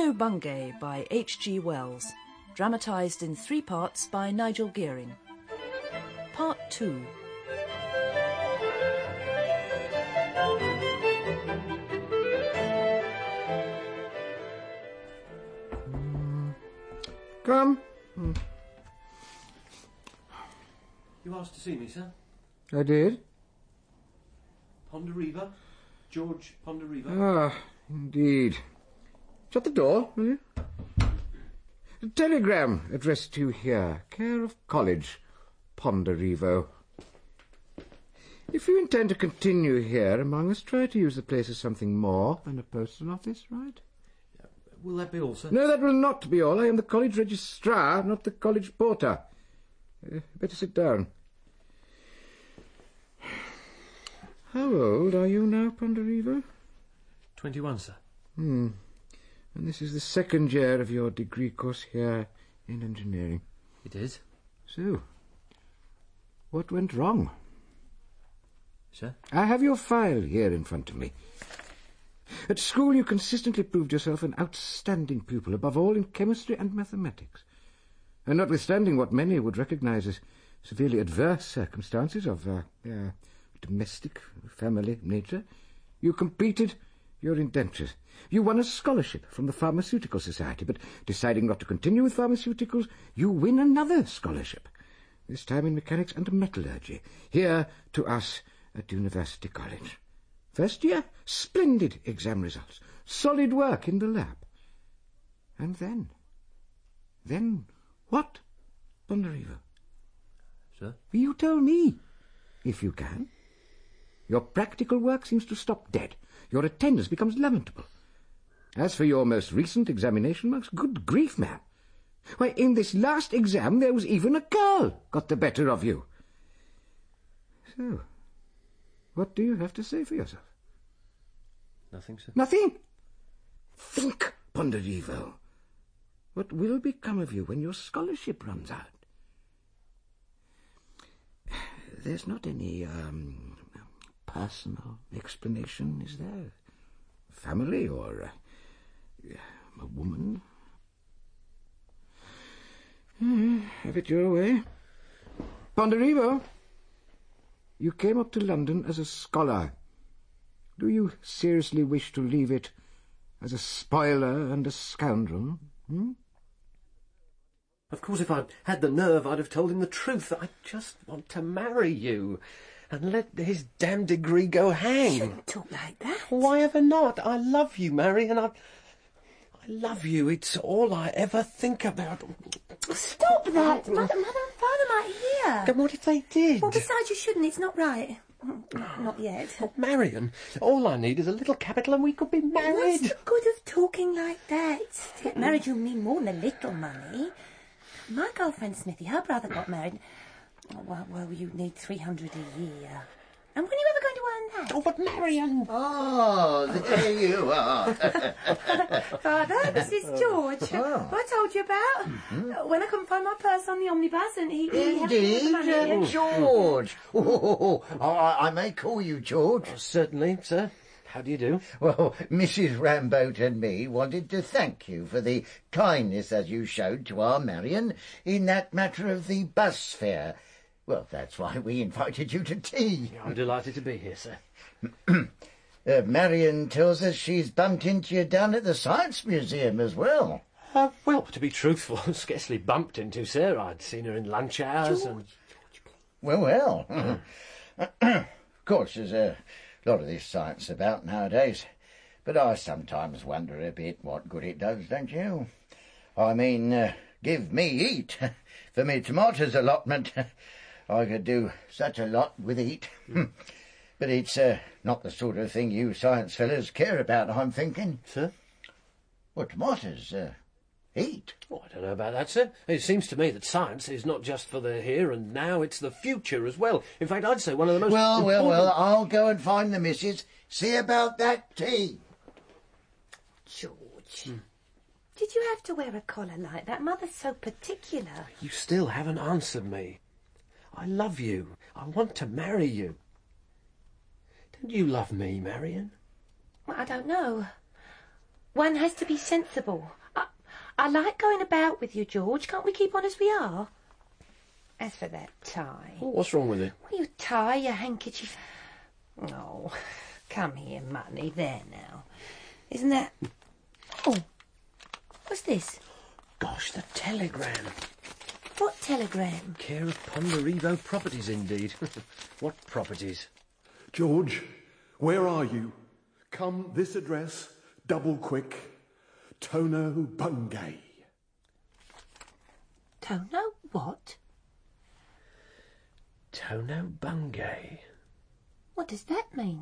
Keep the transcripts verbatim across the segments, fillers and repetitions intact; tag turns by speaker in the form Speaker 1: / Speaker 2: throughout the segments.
Speaker 1: Bruno Bungay by H G Wells, dramatised in three parts by Nigel Gearing. Part two.
Speaker 2: Mm. Come. Mm.
Speaker 3: You asked to see me, sir?
Speaker 2: I did.
Speaker 3: Ponderevo? George Ponderevo?
Speaker 2: Ah, indeed. Shut the door, will you? A telegram addressed to you here, care of College, Ponderevo. If you intend to continue here among us, try to use the place as something more than a postal office, right?
Speaker 3: Uh, will that be all, sir?
Speaker 2: No, that will not be all. I am the college registrar, not the college porter. Uh, better sit down. How old are you now, Ponderevo?
Speaker 3: Twenty-one, sir.
Speaker 2: Hmm. And this is the second year of your degree course here in engineering.
Speaker 3: It is.
Speaker 2: So, what went wrong?
Speaker 3: Sir?
Speaker 2: I have your file here in front of me. At school you consistently proved yourself an outstanding pupil, above all in chemistry and mathematics. And notwithstanding what many would recognise as severely adverse circumstances of uh, uh, domestic, family nature, you completed your indentures. You won a scholarship from the Pharmaceutical Society, but deciding not to continue with pharmaceuticals, you win another scholarship, this time in mechanics and metallurgy, here to us at University College. First year, splendid exam results, solid work in the lab. And then, then what, Ponderevo?
Speaker 3: Sir?
Speaker 2: You tell me, if you can. Your practical work seems to stop dead. Your attendance becomes lamentable. As for your most recent examination marks, good grief, man. Why, in this last exam there was even a girl got the better of you. So, what do you have to say for yourself?
Speaker 3: Nothing, sir.
Speaker 2: Nothing? Think, Ponderevo. What will become of you when your scholarship runs out? There's not any, um... personal explanation, is there? Family or uh, a woman? Mm, have it your way. Ponderevo, you came up to London as a scholar. Do you seriously wish to leave it as a spoiler and a scoundrel? Hmm?
Speaker 3: Of course, if I'd had the nerve, I'd have told him the truth. I just want to marry you. And let his damn degree go hang.
Speaker 4: You shouldn't talk like that.
Speaker 3: Why ever not? I love you, Marion. I, I love you. It's all I ever think about.
Speaker 4: Stop that. Mother, Mother and Father might hear.
Speaker 3: Then what if they did?
Speaker 4: Well, besides, you shouldn't. It's not right. Not yet.
Speaker 3: Oh, Marion, all I need is a little capital and we could be married.
Speaker 4: What's the good of talking like that? To get married, you'll need more than a little money. My girlfriend Smithy, her brother got married. Oh, well, well, you need three hundred a year. And when are you ever going to earn that?
Speaker 3: Oh, but Marion!
Speaker 5: Oh, there you are.
Speaker 4: Father, this is George.
Speaker 5: Oh.
Speaker 4: What I told you about.
Speaker 5: Mm-hmm.
Speaker 4: Uh, when I couldn't find my purse on the omnibus and he... he
Speaker 5: Indeed,
Speaker 4: had the money.
Speaker 5: uh, George. Oh, I, I may call you George.
Speaker 3: Oh, certainly, sir. How do you do?
Speaker 5: Well, Missus Ramboat and me wanted to thank you for the kindness that you showed to our Marion in that matter of the bus fare. Well, that's why we invited you to tea.
Speaker 3: I'm delighted to be here, sir.
Speaker 5: uh, Marion tells us she's bumped into you down at the Science Museum as well.
Speaker 3: Uh, well, to be truthful, scarcely bumped into, sir. I'd seen her in lunch hours
Speaker 4: George,
Speaker 3: and...
Speaker 4: George, please.
Speaker 5: Well, well. Of course, there's a lot of this science about nowadays. But I sometimes wonder a bit what good it does, don't you? I mean, uh, give me eat. For me tomatoes allotment... I could do such a lot with eat. Mm. But it's uh, not the sort of thing you science fellas care about, I'm thinking.
Speaker 3: Sir?
Speaker 5: What, tomatoes? Uh, eat?
Speaker 3: Oh, I don't know about that, sir. It seems to me that science is not just for the here and now, it's the future as well. In fact, I'd say one of the most
Speaker 5: Well,
Speaker 3: important...
Speaker 5: well, well, I'll go and find the missus. See about that tea.
Speaker 4: George, hmm. Did you have to wear a collar like that? Mother's so particular.
Speaker 3: You still haven't answered me. I love you. I want to marry you. Don't you love me, Marion?
Speaker 4: Well, I don't know. One has to be sensible. I like going about with you, George. Can't we keep on as we are? As for that tie...
Speaker 3: Oh, what's wrong with it?
Speaker 4: Well, your tie, your handkerchief... Oh, come here, Money. There now. Isn't that... Oh, what's this?
Speaker 3: Gosh, the telegram.
Speaker 4: What telegram?
Speaker 3: Care of Ponderevo Properties, indeed. What properties?
Speaker 6: George, where are you? Come this address, double quick. Tono Bungay.
Speaker 4: Tono what?
Speaker 3: Tono Bungay.
Speaker 4: What does that mean?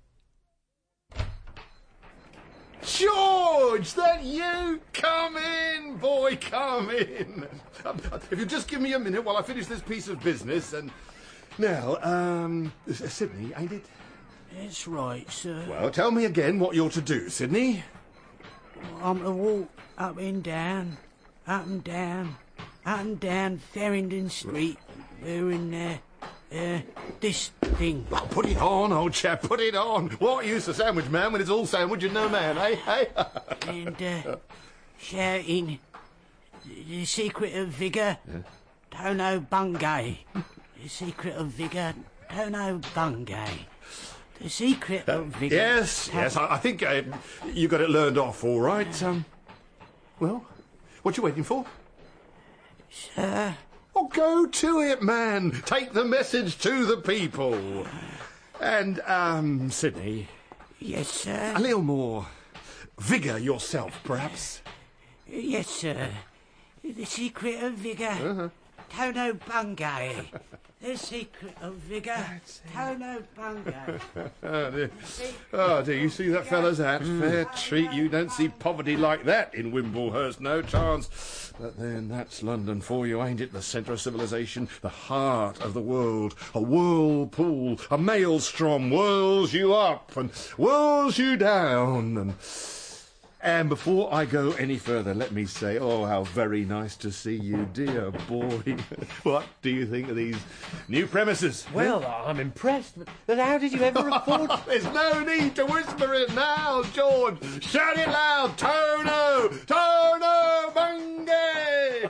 Speaker 6: George, that you? Come in, boy, come in. Um, if you just give me a minute while I finish this piece of business and... Now, um, Sydney, ain't it?
Speaker 7: That's right, sir.
Speaker 6: Well, tell me again what you're to do, Sydney.
Speaker 7: I'm to walk up and down, up and down, up and down Farringdon Street, wearing, uh, uh, this thing.
Speaker 6: Oh, put it on, old chap, put it on. What use a sandwich man when it's all sandwich and no man, eh? Hey?
Speaker 7: And, uh, shouting, the secret of vigour, yeah. Tono Bungay. The secret of vigour, Tono Bungay. The secret uh, of vigour...
Speaker 6: Yes, yes, I, I think uh, you got it learned off all right. Um, well, what you waiting for?
Speaker 7: Sir?
Speaker 6: Oh, go to it, man. Take the message to the people. And, um, Sydney...
Speaker 7: Yes, sir?
Speaker 6: A little more vigour yourself, perhaps.
Speaker 7: Yes, sir. The secret of vigour,
Speaker 6: uh-huh.
Speaker 7: Tono Bungay. The secret of vigour, Tono Bungay.
Speaker 6: Oh, dear. Oh, dear, you see that fella's hat? Mm. Fair treat, you don't see poverty like that in Wimblehurst, no chance. But then, that's London for you, ain't it? The centre of civilization, the heart of the world. A whirlpool, a maelstrom whirls you up and whirls you down. And... And before I go any further, let me say, oh, how very nice to see you, dear boy. What do you think of these new premises?
Speaker 3: Well, huh? I'm impressed, but, but how did you ever afford...
Speaker 6: There's no need to whisper it now, George. Shout it loud. Tono! Tono Bungay!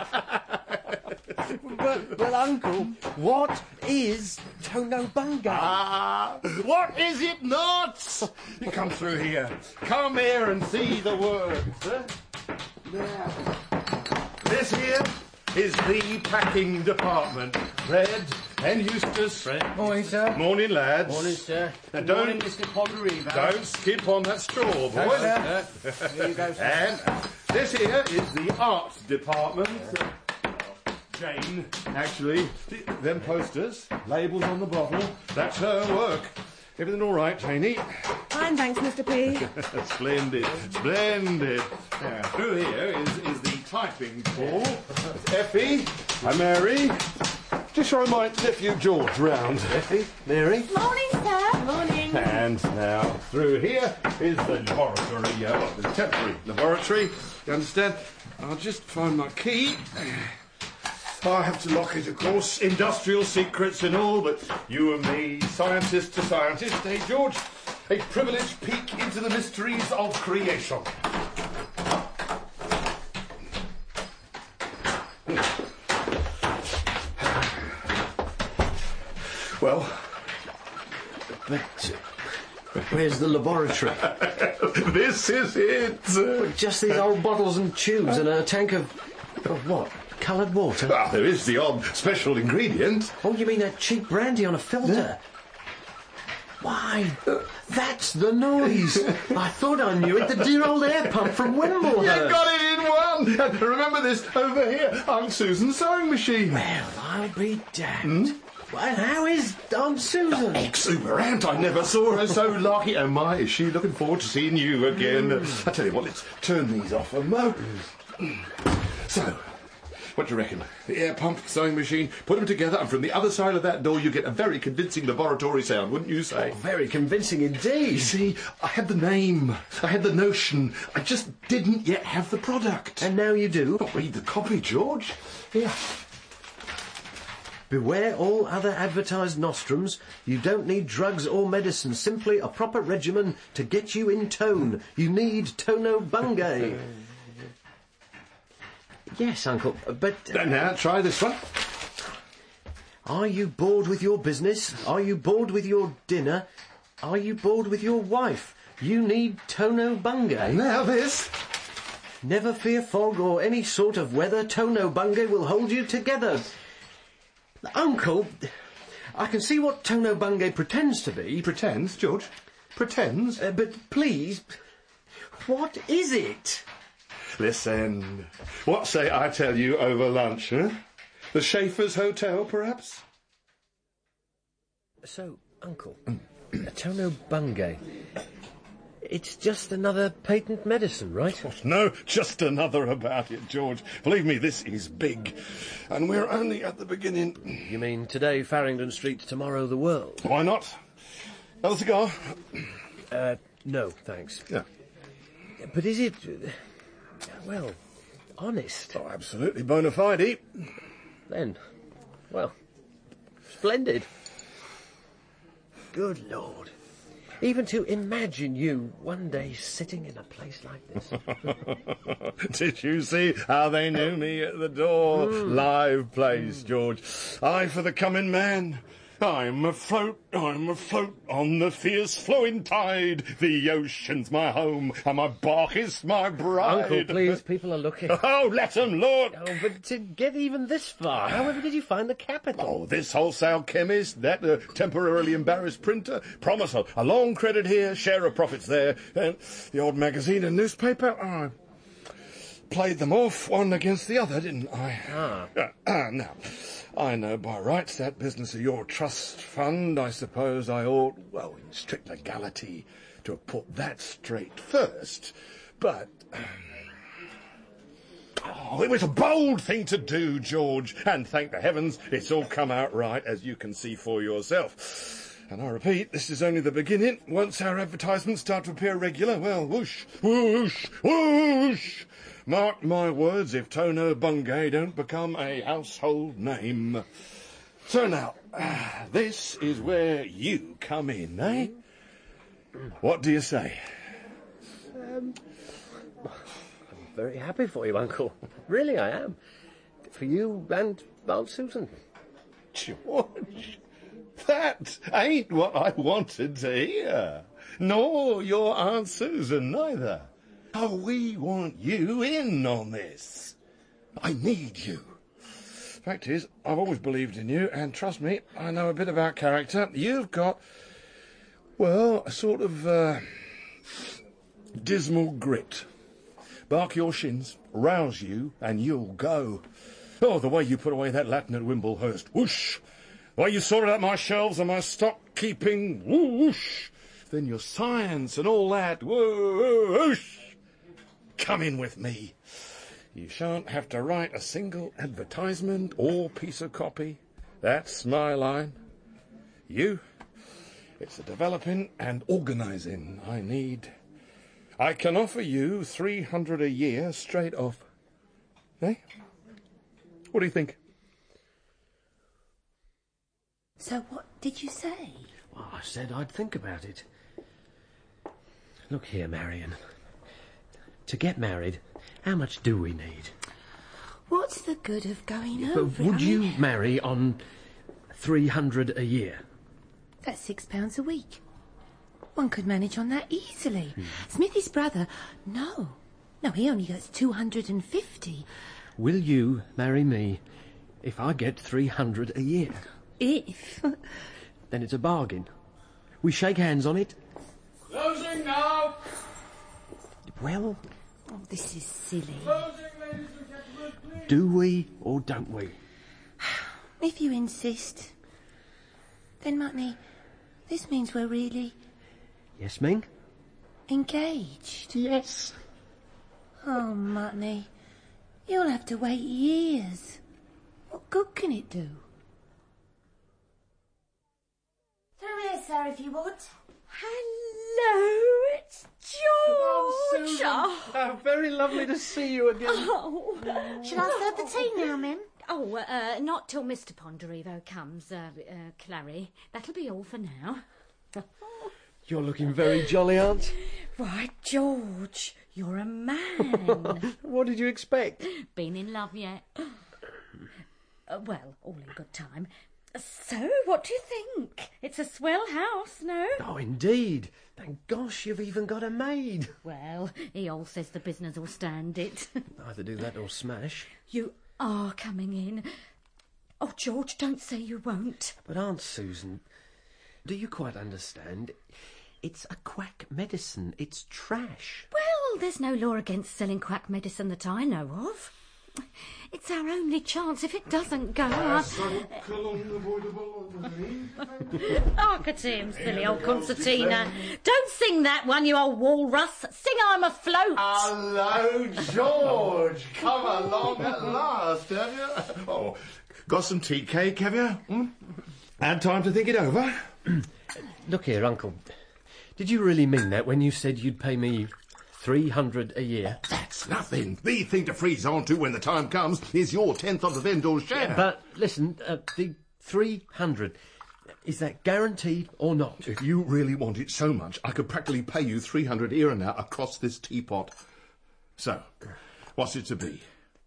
Speaker 3: but, but, Uncle, what is Tono Bungay?
Speaker 6: Ah, what is it not? You come through here. Come here and see the words. Huh? Now, this here is the packing department. Fred and Eustace.
Speaker 3: Fred. Morning, sir.
Speaker 6: Morning, lads.
Speaker 3: Morning, sir.
Speaker 6: Now,
Speaker 3: Good
Speaker 6: don't,
Speaker 3: morning, Mister Ponderevo.
Speaker 6: Don't skip on that straw, boy.
Speaker 3: No, sir. Here you go, sir.
Speaker 6: And this here is the art department. Jane, actually, them posters, labels on the bottle, that's her work. Everything all right, Janey?
Speaker 8: Fine, thanks, Mister P.
Speaker 6: Splendid, splendid. Now, through here is, is the typing pool. Effie, and Mary. Just show my nephew George round. Effie, Mary.
Speaker 8: Morning, sir.
Speaker 4: Morning.
Speaker 6: And now, through here is the laboratory, uh, the temporary laboratory. You understand? I'll just find my key. I have to lock it, of course. Industrial secrets and all, but you and me, scientist to scientist, eh, George? A privileged peek into the mysteries of creation. Well,
Speaker 3: but uh, where's the laboratory?
Speaker 6: This is it.
Speaker 3: But just these old bottles and tubes and a tank of, of what? Coloured water?
Speaker 6: Ah, there is the odd special ingredient.
Speaker 3: Oh, you mean that cheap brandy on a filter? Yeah. Why, that's the noise. I thought I knew it, the dear old air pump from Wimblehurst.
Speaker 6: You got it in one. And remember this over here, Aunt Susan's sewing machine.
Speaker 3: Well, I'll be damned. Hmm? Well, and how is Aunt Susan?
Speaker 6: Exuberant. I never saw her so lucky. Oh, my, is she looking forward to seeing you again. Mm. I tell you what, let's turn these off a mo. So... what do you reckon? The air pump, sewing machine, put them together, and from the other side of that door you get a very convincing laboratory sound, wouldn't you say?
Speaker 3: Oh, very convincing indeed.
Speaker 6: You see, I had the name, I had the notion, I just didn't yet have the product.
Speaker 3: And now you do?
Speaker 6: Oh, read the copy, George. Here.
Speaker 3: Beware all other advertised nostrums. You don't need drugs or medicine, simply a proper regimen to get you in tone. You need Tono Bungay. yes, Uncle, but... Uh,
Speaker 6: Now, try this one.
Speaker 3: Are you bored with your business? Are you bored with your dinner? Are you bored with your wife? You need Tono Bungay.
Speaker 6: Now this.
Speaker 3: Never fear fog or any sort of weather. Tono Bungay will hold you together. Uncle, I can see what Tono Bungay pretends to be.
Speaker 6: Pretends, George? Pretends?
Speaker 3: Uh, but please, what is it?
Speaker 6: Listen, what say I tell you over lunch, huh? The Schaefer's Hotel, perhaps?
Speaker 3: So, Uncle, Tono Bungay, it's just another patent medicine, right?
Speaker 6: Oh, no, just another about it, George. Believe me, this is big. And we're only at the beginning.
Speaker 3: You mean today Farringdon Street, tomorrow the world?
Speaker 6: Why not? Another cigar?
Speaker 3: Uh, no, thanks.
Speaker 6: Yeah.
Speaker 3: But is it, uh, well, honest?
Speaker 6: Oh, absolutely bona fide.
Speaker 3: Then, well, splendid. Good Lord. Even to imagine you one day sitting in a place like this.
Speaker 6: Did you see how they knew me at the door? Mm. Live place, George. I for the coming man. I'm afloat, I'm afloat on the fierce flowing tide. The ocean's my home, and my bark is my bride.
Speaker 3: Uncle, please, people are looking.
Speaker 6: Oh, let them look.
Speaker 3: Oh, but to get even this far, however did you find the capital?
Speaker 6: Oh, this wholesale chemist, that uh, temporarily embarrassed printer. Promise a, a long credit here, share of profits there. And the old magazine and newspaper, I played them off one against the other, didn't I?
Speaker 3: Ah.
Speaker 6: Uh, uh, now... I know by rights that business of your trust fund. I suppose I ought, well, in strict legality, to have put that straight first. But... Oh, it was a bold thing to do, George. And thank the heavens, it's all come out right, as you can see for yourself. And I repeat, this is only the beginning. Once our advertisements start to appear regular, well, whoosh, whoosh, whoosh. Mark my words, if Tono Bungay don't become a household name. So now, uh, this is where you come in, eh? What do you say?
Speaker 3: Um, I'm very happy for you, Uncle. Really, I am. For you and Aunt Susan.
Speaker 6: George, that ain't what I wanted to hear. Nor your Aunt Susan, neither. Oh, we want you in on this. I need you. Fact is, I've always believed in you, and trust me, I know a bit about character. You've got, well, a sort of uh, dismal grit. Bark your shins, rouse you, and you'll go. Oh, the way you put away that Latin at Wimblehurst, whoosh. The way you sorted out my shelves and my stock keeping, whoosh. Then your science and all that, whoosh. Come in with me. You shan't have to write a single advertisement or piece of copy. That's my line. You, it's the developing and organising I need. I can offer you three hundred a year straight off. Eh? What do you think?
Speaker 4: So what did you say?
Speaker 3: Well, I said I'd think about it. Look here, Marion. To get married, how much do we need?
Speaker 4: What's the good of going
Speaker 3: But
Speaker 4: over?
Speaker 3: would
Speaker 4: I
Speaker 3: you
Speaker 4: mean,
Speaker 3: marry on three hundred a year?
Speaker 4: That's six pounds a week. One could manage on that easily.
Speaker 3: Hmm.
Speaker 4: Smithy's brother, no. No, he only gets two hundred and fifty.
Speaker 3: Will you marry me if I get three hundred a year?
Speaker 4: If?
Speaker 3: Then it's a bargain. We shake hands on it.
Speaker 9: Closing now!
Speaker 3: Well,
Speaker 4: Oh, this is silly.
Speaker 9: Closing, ladies and gentlemen, please.
Speaker 3: do we or don't we?
Speaker 4: If you insist. Then, Mutney, this means we're really
Speaker 3: Yes, Ming?
Speaker 4: engaged.
Speaker 3: Yes.
Speaker 4: Oh, Mutney, you'll have to wait years. What good can it do?
Speaker 8: Through here, sir, if you would.
Speaker 10: Hello, it's George.
Speaker 3: Oh, oh, very lovely to see you again.
Speaker 10: Oh,
Speaker 8: Shall I serve the tea now, Mim?
Speaker 10: oh uh, not till Mister Ponderevo comes, uh, uh, Clary. That'll be all for now.
Speaker 3: You're looking very jolly, Aunt.
Speaker 10: Why, George, you're a man.
Speaker 3: What did you expect?
Speaker 10: Been in love yet? Uh, well, all in good time. So, what do you think? It's a swell house, no?
Speaker 3: Oh, indeed. Thank gosh you've even got a maid.
Speaker 10: Well, he all says the business will stand it.
Speaker 3: Either do that or smash.
Speaker 10: You are coming in. Oh, George, don't say you won't.
Speaker 3: But Aunt Susan, do you quite understand? It's a quack medicine. It's trash.
Speaker 10: Well, there's no law against selling quack medicine that I know of. It's our only chance. If it doesn't go... I... I could see him, silly old concertina. Don't sing that one, you old walrus. Sing I'm Afloat.
Speaker 6: Hello, George. Come along at last, have you? Oh, got some tea cake, have you? Hmm? Had time to think it over?
Speaker 3: Look here, Uncle. Did you really mean that when you said you'd pay me three hundred a year?
Speaker 6: That's nothing. The thing to freeze on to when the time comes is your tenth of the vendor's share.
Speaker 3: But listen, uh, the three hundred, is that guaranteed or not?
Speaker 6: If you really want it so much, I could practically pay you three hundred here and now across this teapot. So, what's it to be?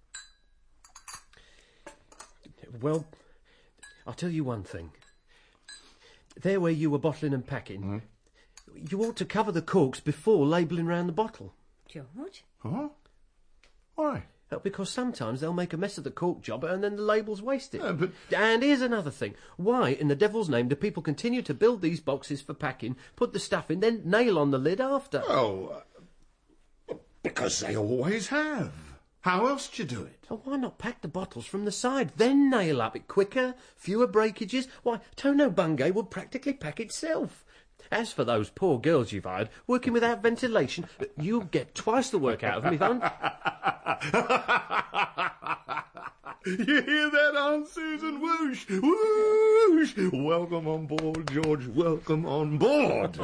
Speaker 3: Well, I'll tell you one thing. There where you were bottling and packing, mm-hmm. you ought to cover the corks before labelling round the bottle.
Speaker 10: George?
Speaker 6: Huh? Why?
Speaker 3: Uh, because sometimes they'll make a mess of the cork job and then the label's wasted.
Speaker 6: Uh, but...
Speaker 3: And here's another thing. Why, in the devil's name, do people continue to build these boxes for packing, put the stuff in, then nail on the lid after?
Speaker 6: Oh, uh, because they always have. How else do you do it?
Speaker 3: Oh, why not pack the bottles from the side, then nail up it quicker, fewer breakages? Why, Tono Bungay would practically pack itself. As for those poor girls you've hired, working without ventilation, you'll get twice the work out of them if I'm...
Speaker 6: You hear that, Aunt Susan? Whoosh! Whoosh! Welcome on board, George. Welcome on board.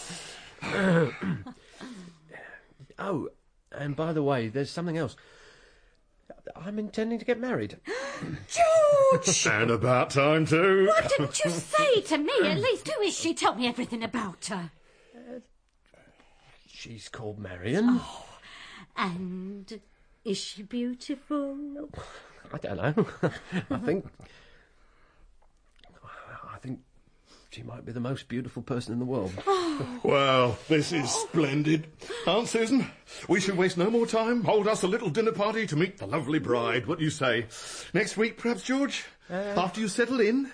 Speaker 3: Oh, and by the way, there's something else. I'm intending to get married.
Speaker 10: George!
Speaker 6: And about time too.
Speaker 10: Why didn't you say to me at least? Who is she? Tell me everything about her.
Speaker 3: Uh, she's called Marion.
Speaker 10: Oh, and is she beautiful?
Speaker 3: I don't know. I think... I think she might be the most beautiful person in the world.
Speaker 10: Oh.
Speaker 6: Well, this is splendid. Aunt Susan, we should waste no more time. Hold us a little dinner party to meet the lovely bride. What do you say? Next week, perhaps, George? Uh, After you settle in?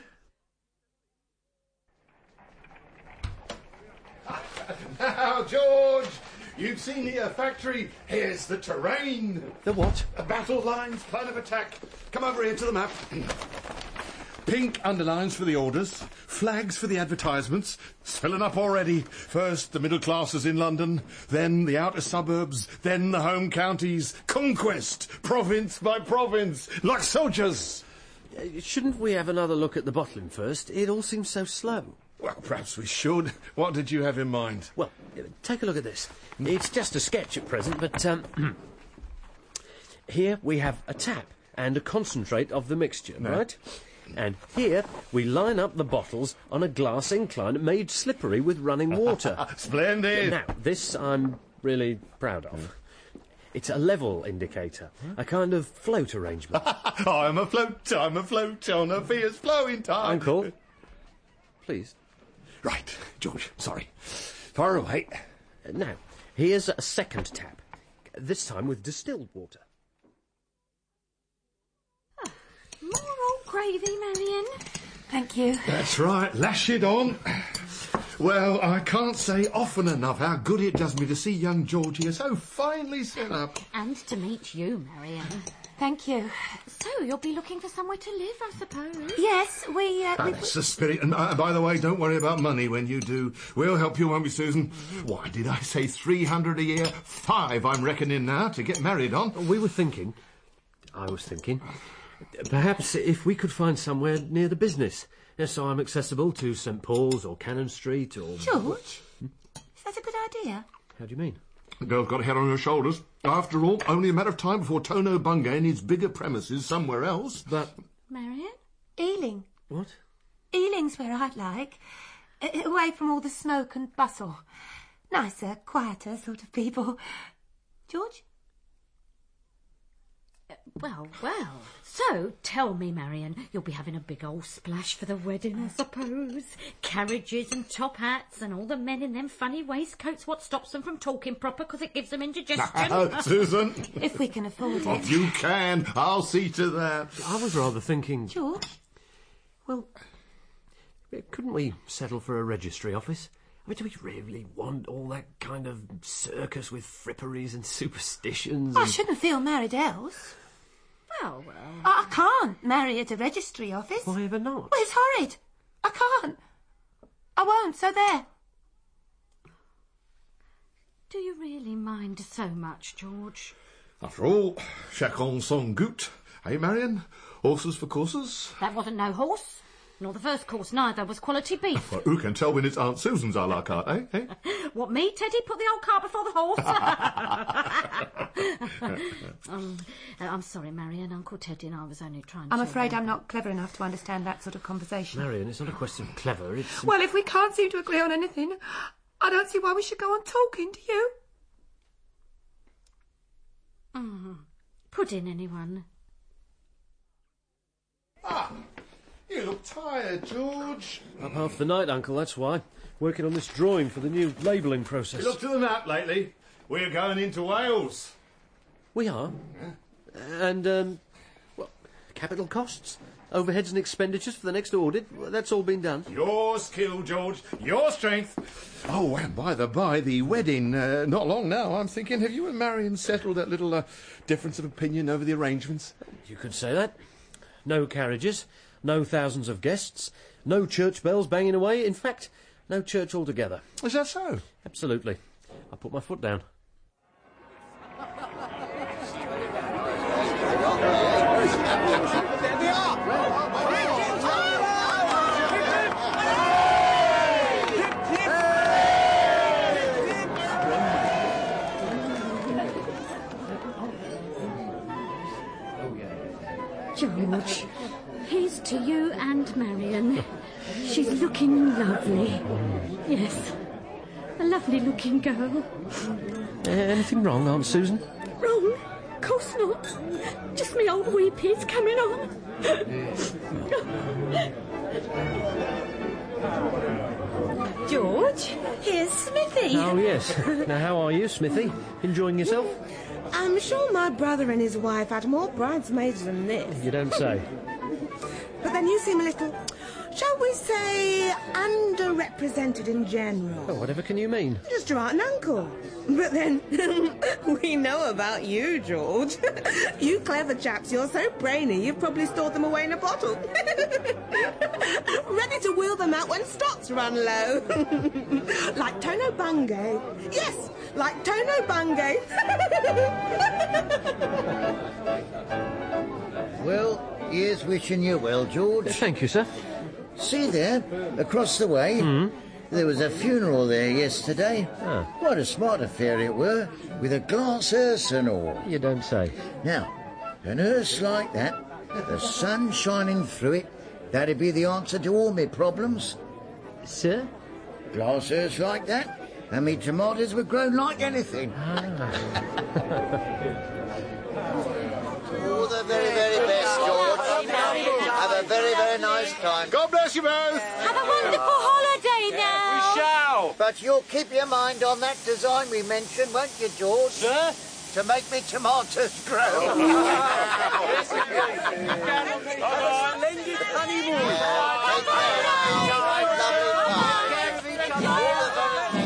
Speaker 6: Now, George, you've seen the uh, factory. Here's the terrain.
Speaker 3: The what?
Speaker 6: A battle lines, plan of attack. Come over here to the map. Pink underlines for the orders, flags for the advertisements, filling up already. First the middle classes in London, then the outer suburbs, then the home counties. Conquest, province by province, like soldiers.
Speaker 3: Uh, shouldn't we have another look at the bottling first? It all seems so slow.
Speaker 6: Well, perhaps we should. What did you have in mind?
Speaker 3: Well, take a look at this. It's just a sketch at present, but um, here we have a tap and a concentrate of the mixture, no. right? And here we line up the bottles on a glass incline made slippery with running water.
Speaker 6: Splendid!
Speaker 3: Now, this I'm really proud of. It's a level indicator, a kind of float arrangement.
Speaker 6: I'm afloat, I'm afloat on a fierce flowing tide.
Speaker 3: Uncle, please.
Speaker 6: Right, George, sorry. Far away.
Speaker 3: Uh, now, here's a second tap, this time with distilled water.
Speaker 10: More old gravy, Marion.
Speaker 4: Thank you.
Speaker 6: That's right, lash it on. Well, I can't say often enough how good it does me to see young George here so finely set up.
Speaker 10: And to meet you, Marion.
Speaker 4: Thank you.
Speaker 10: So, you'll be looking for somewhere to live, I suppose?
Speaker 4: Yes, we... Uh, we...
Speaker 6: That's the spirit. And uh, by the way, don't worry about money when you do. We'll help you, won't we, Susan? Why did I say three hundred a year? Five, I'm reckoning now, to get married on.
Speaker 3: We were thinking... I was thinking... Perhaps if we could find somewhere near the business, so I'm accessible to St Paul's or Cannon Street or...
Speaker 4: George, hmm? Is that a good idea?
Speaker 3: How do you mean?
Speaker 6: The girl's got a head on her shoulders. After all, only a matter of time before Tono Bungay needs bigger premises somewhere else.
Speaker 3: But...
Speaker 10: Marion?
Speaker 4: Ealing.
Speaker 3: What?
Speaker 4: Ealing's where I'd like. A- away from all the smoke and bustle. Nicer, quieter sort of people. George?
Speaker 10: Well, well. So, tell me, Marion, you'll be having a big old splash for the wedding, I suppose. Carriages and top hats and all the men in them funny waistcoats. What stops them from talking proper because it gives them indigestion?
Speaker 6: Oh, Susan.
Speaker 4: If we can afford it.
Speaker 6: If you can, I'll see to that.
Speaker 3: I was rather thinking...
Speaker 4: George?
Speaker 3: Well, couldn't we settle for a registry office? I mean, do we really want all that kind of circus with fripperies and superstitions?
Speaker 4: I
Speaker 3: and...
Speaker 4: shouldn't feel married else.
Speaker 10: Well, well...
Speaker 4: I, I can't marry at a registry office.
Speaker 3: Why ever not?
Speaker 4: Well, it's horrid. I can't. I won't, so there.
Speaker 10: Do you really mind so much, George?
Speaker 6: After all, chacun son goût. Eh, Marion? Horses for courses?
Speaker 10: That wasn't no horse. Nor the first course neither was quality beef.
Speaker 6: Well, who can tell when it's Aunt Susan's a la carte, eh? eh?
Speaker 10: What, me, Teddy? Put the old cart before the horse? um, uh, I'm sorry, Marion. Uncle Teddy and I was only trying to...
Speaker 4: I'm afraid I'm not clever enough to understand that sort of conversation.
Speaker 3: Marion, it's not a question of clever, it's...
Speaker 4: Well, if we can't seem to agree on anything, I don't see why we should go on talking, do you?
Speaker 10: Mm. Put in anyone.
Speaker 6: Ah, you look tired, George.
Speaker 3: Up half the night, Uncle, that's why. Working on this drawing for the new labelling process.
Speaker 6: You looked at the map lately. We're going into Wales.
Speaker 3: We are? Yeah. And, um, well, capital costs? Overheads and expenditures for the next audit? Well, that's all been done.
Speaker 6: Your skill, George. Your strength. Oh, and by the by, the wedding, uh, not long now, I'm thinking. Have you and Marion settled that little uh, difference of opinion over the arrangements?
Speaker 3: You could say that. No carriages, no thousands of guests, no church bells banging away. In fact, no church altogether.
Speaker 6: Is that so?
Speaker 3: Absolutely. I put my foot down.
Speaker 10: George, here's to you and Marion. She's looking lovely. Yes, a lovely looking girl.
Speaker 3: Uh, anything wrong, Aunt Susan?
Speaker 10: Wrong? Of course not. Just me old weepies coming on.
Speaker 4: George, here's Smithy.
Speaker 3: Oh, yes. Now, how are you, Smithy? Enjoying yourself?
Speaker 11: I'm sure my brother and his wife had more bridesmaids than this.
Speaker 3: You don't say.
Speaker 11: But then you seem a little, shall we say, underrepresented in general.
Speaker 3: Oh, whatever can you mean?
Speaker 11: Just your aunt and uncle. But then, we know about you, George. You clever chaps, you're so brainy, you've probably stored them away in a bottle. Ready to wheel them out when stocks run low. Like Tono Bungay. Yes, like Tono Bungay.
Speaker 5: Well, here's wishing you well, George.
Speaker 3: Thank you, sir.
Speaker 5: See there, across the way,
Speaker 3: mm.
Speaker 5: there was a funeral there yesterday.
Speaker 3: Ah.
Speaker 5: Quite a smart affair it were, with a glass hearse and all.
Speaker 3: You don't say.
Speaker 5: Now, an hearse like that, the sun shining through it, that'd be the answer to all my problems.
Speaker 3: Sir?
Speaker 5: Glass hearse like that, and me tomatoes would grow like anything.
Speaker 3: Ah.
Speaker 5: All the very, very best, George. Have a very, very nice time.
Speaker 6: God bless you both.
Speaker 10: Have a wonderful holiday now.
Speaker 6: We shall.
Speaker 5: But you'll keep your mind on that design we mentioned, won't you, George?
Speaker 6: Sir?
Speaker 5: To make me tomatoes grow.
Speaker 9: Splendid honeymoon.
Speaker 5: Take care. Lovely time.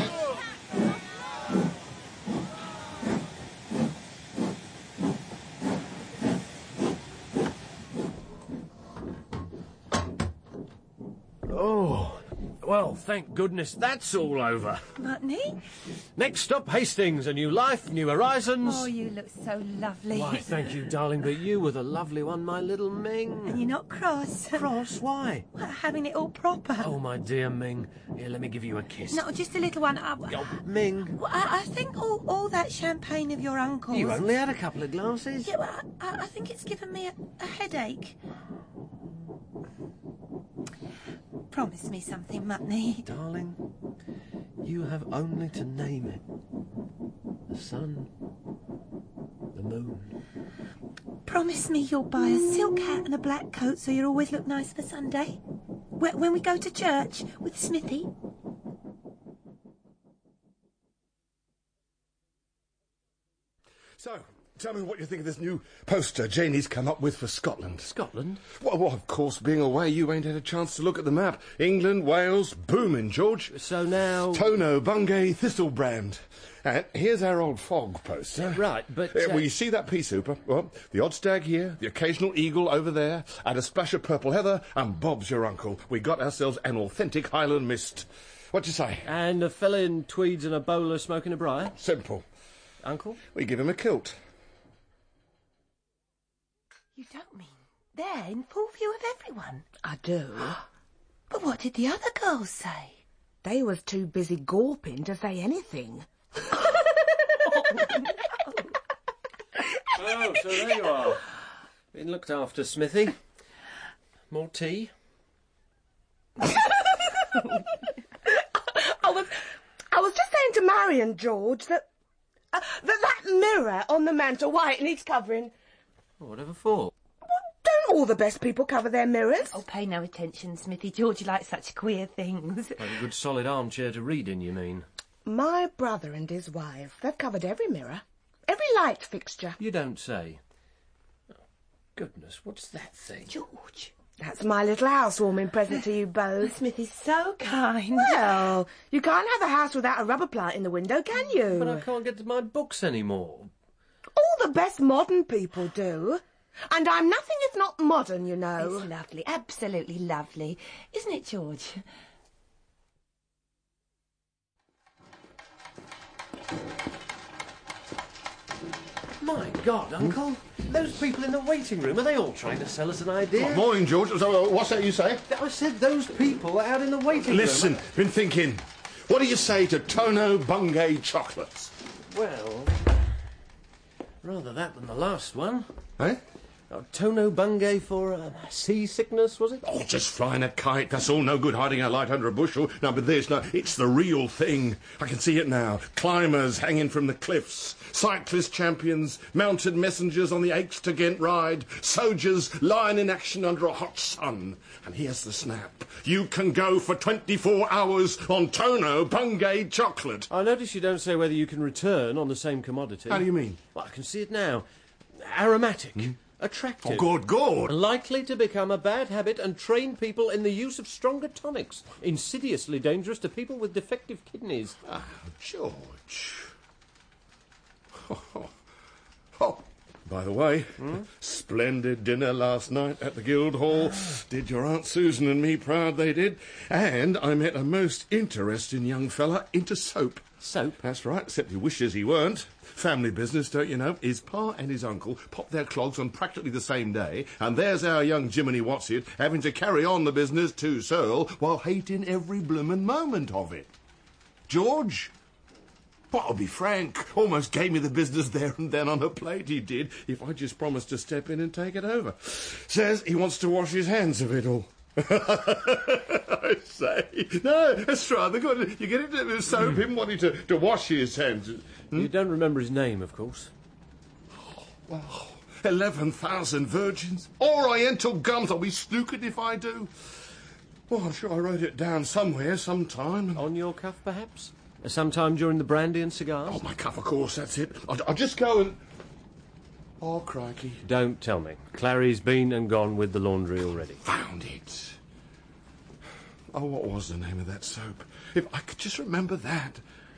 Speaker 3: Oh, well, thank goodness that's all over.
Speaker 4: Mutney?
Speaker 3: Next stop, Hastings. A new life, new horizons.
Speaker 4: Oh, you look so lovely.
Speaker 3: Why, thank you, darling, but you were the lovely one, my little Ming.
Speaker 4: And you're not cross.
Speaker 3: Cross? Why?
Speaker 4: Well, having it all proper.
Speaker 3: Oh, my dear Ming. Here, let me give you a kiss.
Speaker 4: No, just a little one. I,
Speaker 3: Oh, Ming.
Speaker 4: well, I, I think all, all that champagne of your uncle's...
Speaker 3: You only had a couple of glasses.
Speaker 4: Yeah, well, I, I think it's given me a, a headache. Promise me something, Mutney.
Speaker 3: Darling, you have only to name it. The sun, the moon.
Speaker 4: Promise me you'll buy a silk hat and a black coat so you'll always look nice for Sunday. Wh- When we go to church with Smithy.
Speaker 6: So, tell me what you think of this new poster Janie's come up with for Scotland.
Speaker 3: Scotland?
Speaker 6: Well, well, of course, being away, you ain't had a chance to look at the map. England, Wales, booming, George.
Speaker 3: So now...
Speaker 6: Tono, Bungay, Thistlebrand. And here's our old fog poster.
Speaker 3: Right, but...
Speaker 6: Uh,
Speaker 3: Uh,
Speaker 6: well, you see that pea super? Well, the odd stag here, the occasional eagle over there, and a splash of purple heather, and Bob's your uncle. We got ourselves an authentic Highland mist. What do you say?
Speaker 3: And a fella in tweeds and a bowler smoking a briar?
Speaker 6: Simple.
Speaker 3: Uncle?
Speaker 6: We give him a kilt.
Speaker 4: You don't mean they're in full view of everyone?
Speaker 11: I do.
Speaker 4: But what did the other girls say?
Speaker 11: They was too busy gawping to say anything.
Speaker 3: Oh, so there you are. Been looked after, Smithy. More tea?
Speaker 11: I was, I was just saying to Marion, George, that, uh, that that mirror on the mantel, why, it needs covering.
Speaker 3: Whatever for?
Speaker 11: Don't all the best people cover their mirrors?
Speaker 4: Oh, pay no attention, Smithy. George likes such queer things.
Speaker 3: Like a good solid armchair to read in, you mean?
Speaker 11: My brother and his wife, they've covered every mirror, every light fixture.
Speaker 3: You don't say. Oh, goodness, what's that thing?
Speaker 4: George.
Speaker 11: That's my little housewarming present to you both.
Speaker 4: Smithy's so kind.
Speaker 11: Well, you can't have a house without a rubber plant in the window, can you?
Speaker 3: But I can't get to my books anymore.
Speaker 11: All the best modern people do. And I'm nothing if not modern, you know.
Speaker 4: It's lovely, absolutely lovely. Isn't it, George?
Speaker 3: My God, Uncle. Those people in the waiting room, are they all trying to sell us an idea?
Speaker 6: Oh, morning, George. So, uh, what's that you say?
Speaker 3: I said those people out in the waiting
Speaker 6: Listen,
Speaker 3: room.
Speaker 6: been thinking. What do you say to Tono Bungay chocolates?
Speaker 3: Well, rather that than the last one.
Speaker 6: Eh?
Speaker 3: Oh, Tono Bungay for uh, seasickness, was it?
Speaker 6: Oh, just flying a kite. That's all no good hiding a light under a bushel. No, but this, no, it's the real thing. I can see it now. Climbers hanging from the cliffs, cyclist champions, mounted messengers on the Aix to Ghent ride, soldiers lying in action under a hot sun. And here's the snap. You can go for twenty-four hours on Tono Bungay chocolate.
Speaker 3: I notice you don't say whether you can return on the same commodity.
Speaker 6: How do you mean?
Speaker 3: Well, I can see it now. Aromatic.
Speaker 6: Mm.
Speaker 3: Attractive.
Speaker 6: Oh, good, good.
Speaker 3: Likely to become a bad habit and train people in the use of stronger tonics. Insidiously dangerous to people with defective kidneys.
Speaker 6: Oh, George. Oh, oh. Oh. By the way,
Speaker 3: Hmm?
Speaker 6: splendid dinner last night at the Guildhall. Did your Aunt Susan and me proud, they did. And I met a most interesting young fella into soap.
Speaker 3: Soap?
Speaker 6: That's right, except he wishes he weren't. Family business, don't you know? His pa and his uncle popped their clogs on practically the same day, and there's our young Jiminy What's-it having to carry on the business to Searle while hating every bloomin' moment of it. George? Well, I'll be frank, almost gave me the business there and then on a plate, he did, if I just promised to step in and take it over. Says he wants to wash his hands of it all. I say. No, that's rather good. You get into soap, him wanting to, to wash his hands.
Speaker 3: Hmm? You don't remember his name, of course.
Speaker 6: Oh, well, eleven thousand virgins. Oriental gums. I'll be snookered if I do. Well, I'm sure I wrote it down somewhere, sometime.
Speaker 3: On your cuff, perhaps? Sometime during the brandy and cigars?
Speaker 6: Oh, my cuff, of course, that's it. I'll, I'll just go and... Oh, crikey.
Speaker 3: Don't tell me. Clary's been and gone with the laundry already.
Speaker 6: Found it. Oh, what was the name of that soap? If I could just remember that.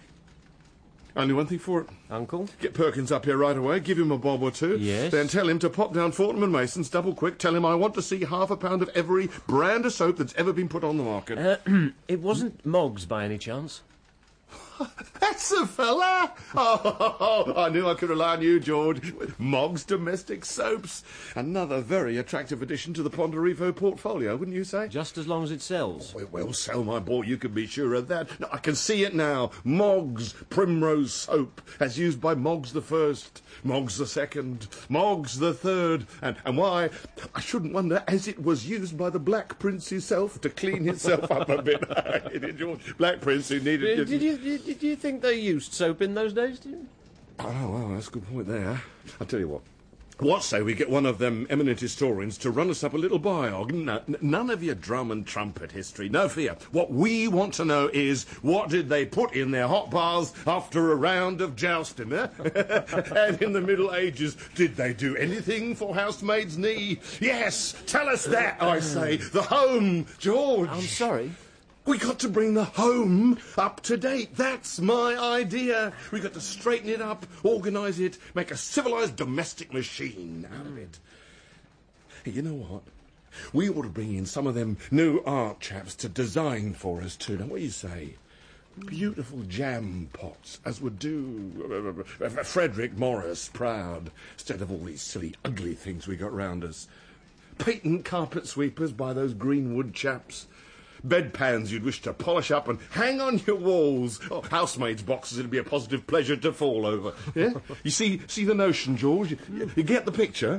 Speaker 6: Only one thing for it.
Speaker 3: Uncle?
Speaker 6: Get Perkins up here right away, give him a bob or two.
Speaker 3: Yes?
Speaker 6: Then tell him to pop down Fortnum and Mason's double quick. Tell him I want to see half a pound of every brand of soap that's ever been put on the market.
Speaker 3: Uh, it wasn't Moggs by any chance?
Speaker 6: That's the fella! Oh, I knew I could rely on you, George. Moggs Domestic Soaps. Another very attractive addition to the Ponderevo portfolio, wouldn't you say?
Speaker 3: Just as long as it sells.
Speaker 6: Oh, it will sell, my boy, you can be sure of that. I can see it now. Moggs Primrose Soap, as used by Moggs the First, Moggs the Second, Moggs the Third, and, and why, I shouldn't wonder, as it was used by the Black Prince himself to clean himself up a bit. George, Black Prince who needed...
Speaker 3: Did, did, you, did, did you think they used soap in those days, did you?
Speaker 6: Oh, well, that's a good point there. I'll tell you what. What say we get one of them eminent historians to run us up a little biog? No, n- none of your drum and trumpet history. No fear. What we want to know is, what did they put in their hot baths after a round of jousting, eh? And in the Middle Ages, did they do anything for housemaid's knee? Yes, tell us that, I say. The home, George.
Speaker 3: I'm sorry.
Speaker 6: We got to bring the home up to date. That's my idea. We got to straighten it up, organise it, make a civilised domestic machine out of it. Hey, you know what? We ought to bring in some of them new art chaps to design for us too. Now, what do you say? Beautiful jam pots, as would do uh, uh, Frederick Morris proud, instead of all these silly, ugly things we got round us. Patent carpet sweepers by those Greenwood chaps. Bedpans you'd wish to polish up and hang on your walls. Oh, housemaids' boxes it'd be a positive pleasure to fall over. Yeah? You see see the notion, George? You, you get the picture?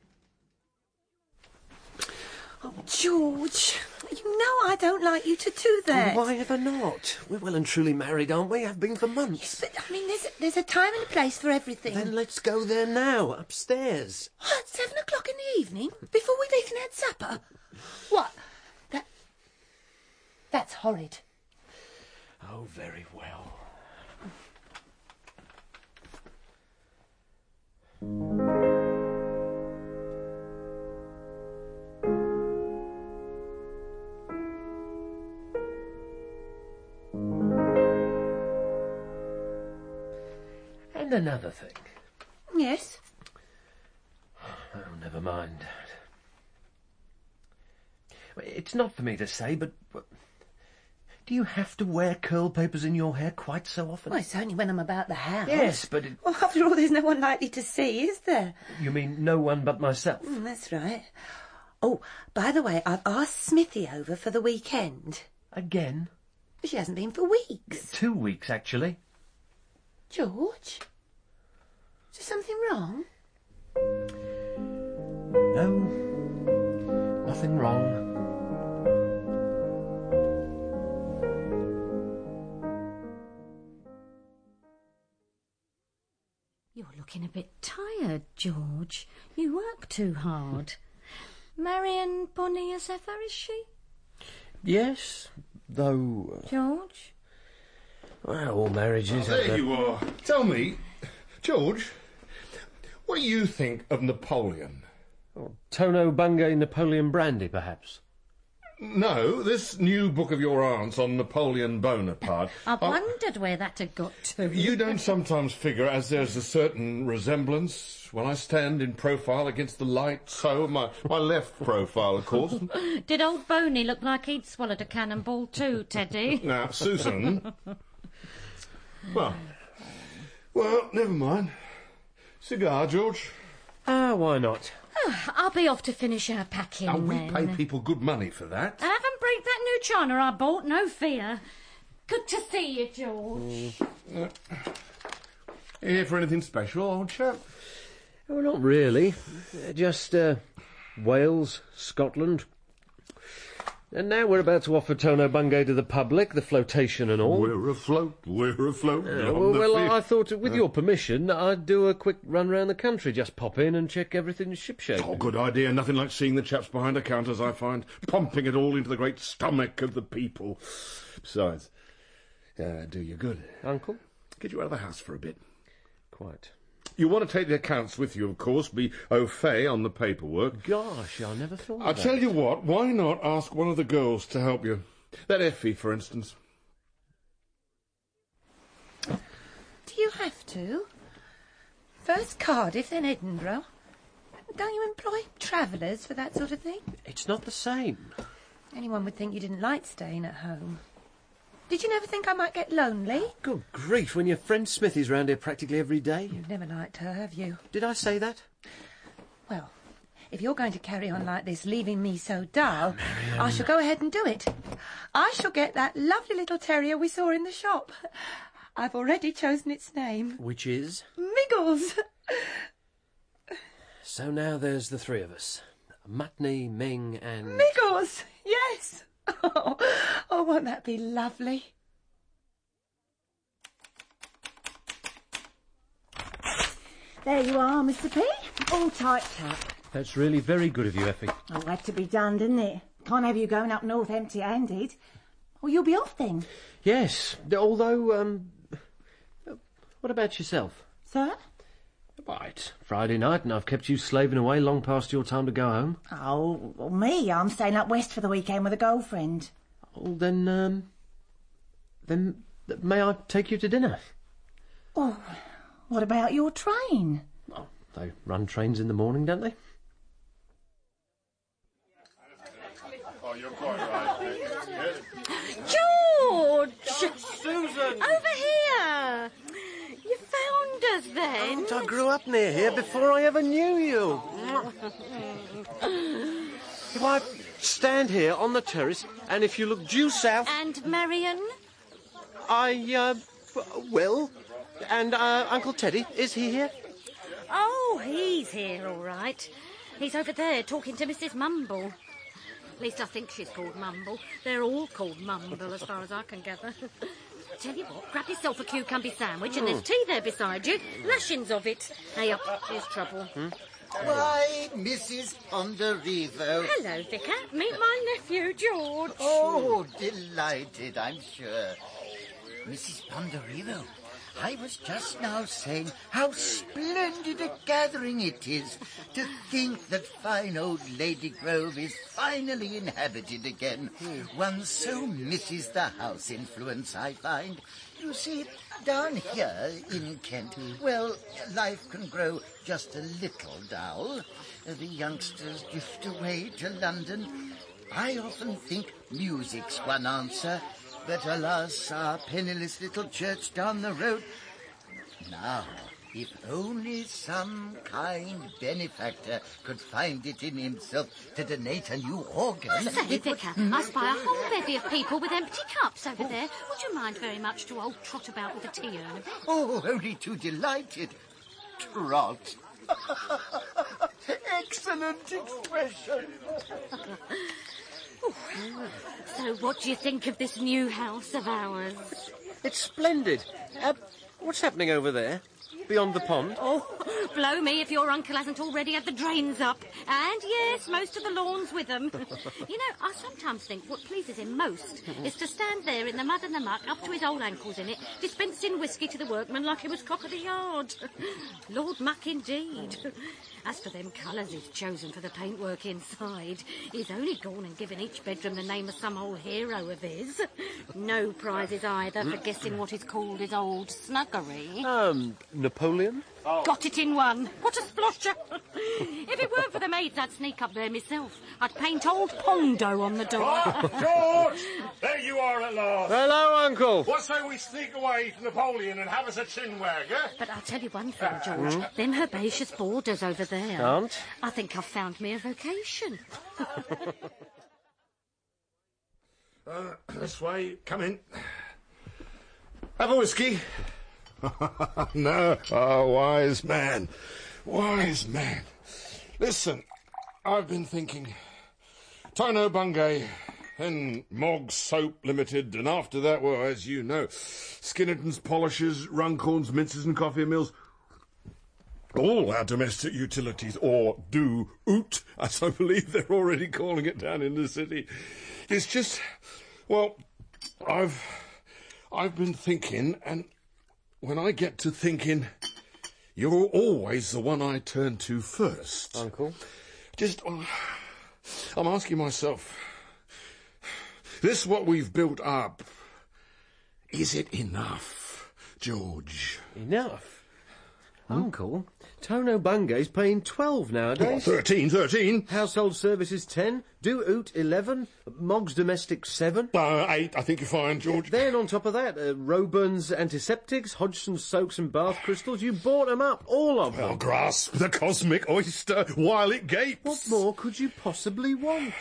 Speaker 4: Oh, George, you know I don't like you to do that.
Speaker 3: Oh, why ever not? We're well and truly married, aren't we? Have been for months.
Speaker 4: Yes, but, I mean, there's a, there's a time and a place for everything.
Speaker 3: Then let's go there now, upstairs.
Speaker 4: What, seven o'clock in the evening? Before we've even had supper? What? That... That's horrid.
Speaker 3: Oh, very well. And another thing.
Speaker 4: Yes?
Speaker 3: Oh, never mind. It's not for me to say, but... do you have to wear curl papers in your hair quite so often?
Speaker 4: Well, it's only when I'm about the house.
Speaker 3: Yes, but... It...
Speaker 4: Well, after all, there's no one likely to see, is there?
Speaker 3: You mean no one but myself?
Speaker 4: Mm, that's right. Oh, by the way, I've asked Smithy over for the weekend.
Speaker 3: Again?
Speaker 4: She hasn't been for weeks.
Speaker 3: Two weeks, actually.
Speaker 4: George? Is there something wrong?
Speaker 3: No. Nothing wrong.
Speaker 10: You're looking a bit tired, George. You work too hard. Marion bonny as ever, is she?
Speaker 3: Yes, though... Uh,
Speaker 10: George?
Speaker 3: Well, all marriages...
Speaker 6: Oh, there
Speaker 3: have
Speaker 6: you are. Tell me, George, what do you think of Napoleon?
Speaker 3: Oh, Tono Bungay Napoleon Brandy, perhaps?
Speaker 6: No, this new book of your aunt's on Napoleon Bonaparte.
Speaker 10: I wondered where that had got to.
Speaker 6: You don't sometimes figure as there's a certain resemblance when I stand in profile against the light, so my, my left profile, of course.
Speaker 10: Did old Boney look like he'd swallowed a cannonball too, Teddy?
Speaker 6: Now, Susan... well, well, never mind. Cigar, George?
Speaker 3: Ah, why not?
Speaker 10: Oh, I'll be off to finish our packing
Speaker 6: Now, we
Speaker 10: then.
Speaker 6: pay people good money for that.
Speaker 10: I haven't break that new china I bought, no fear. Good to see you, George.
Speaker 6: Mm. Uh, here for anything special, old chap?
Speaker 3: Oh, not really. Uh, just uh, Wales, Scotland. And now we're about to offer Tono Bungay to the public, the flotation and all.
Speaker 6: We're afloat, we're afloat.
Speaker 3: Uh, well, well I thought, with uh, your permission, I'd do a quick run round the country. Just pop in and check everything's shipshape.
Speaker 6: Oh, good idea. Nothing like seeing the chaps behind the counters, I find. Pumping it all into the great stomach of the people. Besides, uh, do you good.
Speaker 3: Uncle?
Speaker 6: Get you out of the house for a bit.
Speaker 3: Quite.
Speaker 6: You want to take the accounts with you, of course, be au fait on the paperwork.
Speaker 3: Gosh, I never thought
Speaker 6: I'll
Speaker 3: of that.
Speaker 6: tell you what, why not ask one of the girls to help you? That Effie, for instance.
Speaker 4: Do you have to? First Cardiff, then Edinburgh. Don't you employ travellers for that sort of thing?
Speaker 3: It's not the same.
Speaker 4: Anyone would think you didn't like staying at home. Did you never think I might get lonely?
Speaker 3: Good grief, when your friend Smithy's round here practically every day.
Speaker 4: You've never liked her, have you?
Speaker 3: Did I say that?
Speaker 4: Well, if you're going to carry on like this, leaving me so dull, oh, I shall go ahead and do it. I shall get that lovely little terrier we saw in the shop. I've already chosen its name.
Speaker 3: Which is?
Speaker 4: Miggles.
Speaker 3: So now there's the three of us. Mutney, Ming and...
Speaker 4: Miggles, yes. Oh, oh, won't that be lovely?
Speaker 12: There you are, Mister P. All typed up.
Speaker 3: That's really very good of you, Effie.
Speaker 12: Oh, had to be done, didn't it? Can't have you going up north empty-handed. Well, you'll be off then.
Speaker 3: Yes, although, um... what about yourself?
Speaker 12: Sir?
Speaker 3: Why, it's Friday night and I've kept you slaving away long past your time to go home.
Speaker 12: Oh, well, me, I'm staying up west for the weekend with a girlfriend.
Speaker 3: Oh, then, um... Then, may I take you to dinner?
Speaker 12: Oh, what about your train?
Speaker 3: Oh, they run trains in the morning, don't they?
Speaker 6: Oh, you're quite right.
Speaker 10: George!
Speaker 3: Susan!
Speaker 10: Over here! You found us then?
Speaker 3: I grew up near here before I ever knew you. If I stand here on the terrace, and if you look due south...
Speaker 10: And Marion?
Speaker 3: I, uh... well... And, uh, Uncle Teddy, is he here?
Speaker 10: Oh, he's here, all right. He's over there talking to Missus Mumble. At least I think she's called Mumble. They're all called Mumble, as far as I can gather. Tell you what, grab yourself a cucumber sandwich and there's tea there beside you. Lashings of it. Hey up, here's trouble.
Speaker 3: Hmm?
Speaker 13: Why, Missus Ponderevo.
Speaker 10: Hello, Vicar. Meet my nephew, George.
Speaker 13: Oh, delighted, I'm sure. Missus Ponderevo, I was just now saying how splendid a gathering it is. To think that fine old Lady Grove is finally inhabited again. One so misses the house influence, I find. You see, down here in Kent, well, life can grow just a little dull. The youngsters drift away to London. I often think music's one answer. But alas, our penniless little church down the road. Now, if only some kind benefactor could find it in himself to donate a new organ...
Speaker 10: I say, Vicar, I spy a whole bevy of people with empty cups over there. Would you mind very much to old trot about with a tea urn?
Speaker 13: Oh, only too delighted. Trot. Excellent expression.
Speaker 10: So what do you think of this new house of ours?
Speaker 3: It's splendid. Uh, what's happening over there? Beyond the pond?
Speaker 10: Oh, blow me if your uncle hasn't already had the drains up. And yes, most of the lawns with them. You know, I sometimes think what pleases him most is to stand there in the mud and the muck, up to his old ankles in it, dispensing whiskey to the workmen like he was cock of the yard. Lord Muck indeed. As for them colours he's chosen for the paintwork inside, he's only gone and given each bedroom the name of some old hero of his. No prizes either for guessing what is called his old snuggery.
Speaker 3: Um, Napoleon?
Speaker 10: Oh. Got it in one. What a splotcher. If it weren't for the maids, I'd sneak up there myself. I'd paint old Pondo on the door.
Speaker 6: Oh, George! There you are at last.
Speaker 3: Hello, Uncle.
Speaker 6: What say we sneak away to Napoleon and have us a chin wag, eh?
Speaker 10: But I'll tell you one thing, George. Mm. Them herbaceous borders over there.
Speaker 3: Aunt?
Speaker 10: I think I've found me a vocation.
Speaker 6: uh, this way. Come in. Have a whiskey. No, oh, wise man, wise man. Listen, I've been thinking. Tono Bungay, then Moggs Soap Limited, and after that, well, as you know, Skinnerton's Polishers, Runcorn's Minces and Coffee Mills. All our domestic utilities, or do oot, as I believe they're already calling it down in the city. It's just, well, I've, I've been thinking, and when I get to thinking, you're always the one I turn to first.
Speaker 3: Uncle?
Speaker 6: Just, uh, I'm asking myself, this what we've built up, is it enough, George?
Speaker 3: Enough? Hmm? Uncle, Tono Bungay's paying twelve nowadays.
Speaker 6: Oh, thirteen, thirteen.
Speaker 3: Household services ten. Do Oot eleven. Moggs Domestic seven.
Speaker 6: Uh, eight, I think you're fine, George.
Speaker 3: Then on top of that, uh, Roburn's Antiseptics, Hodgson's Soaks and Bath Crystals. You bought them up, all of them.
Speaker 6: Well, grasp the cosmic oyster while it gapes.
Speaker 3: What more could you possibly want?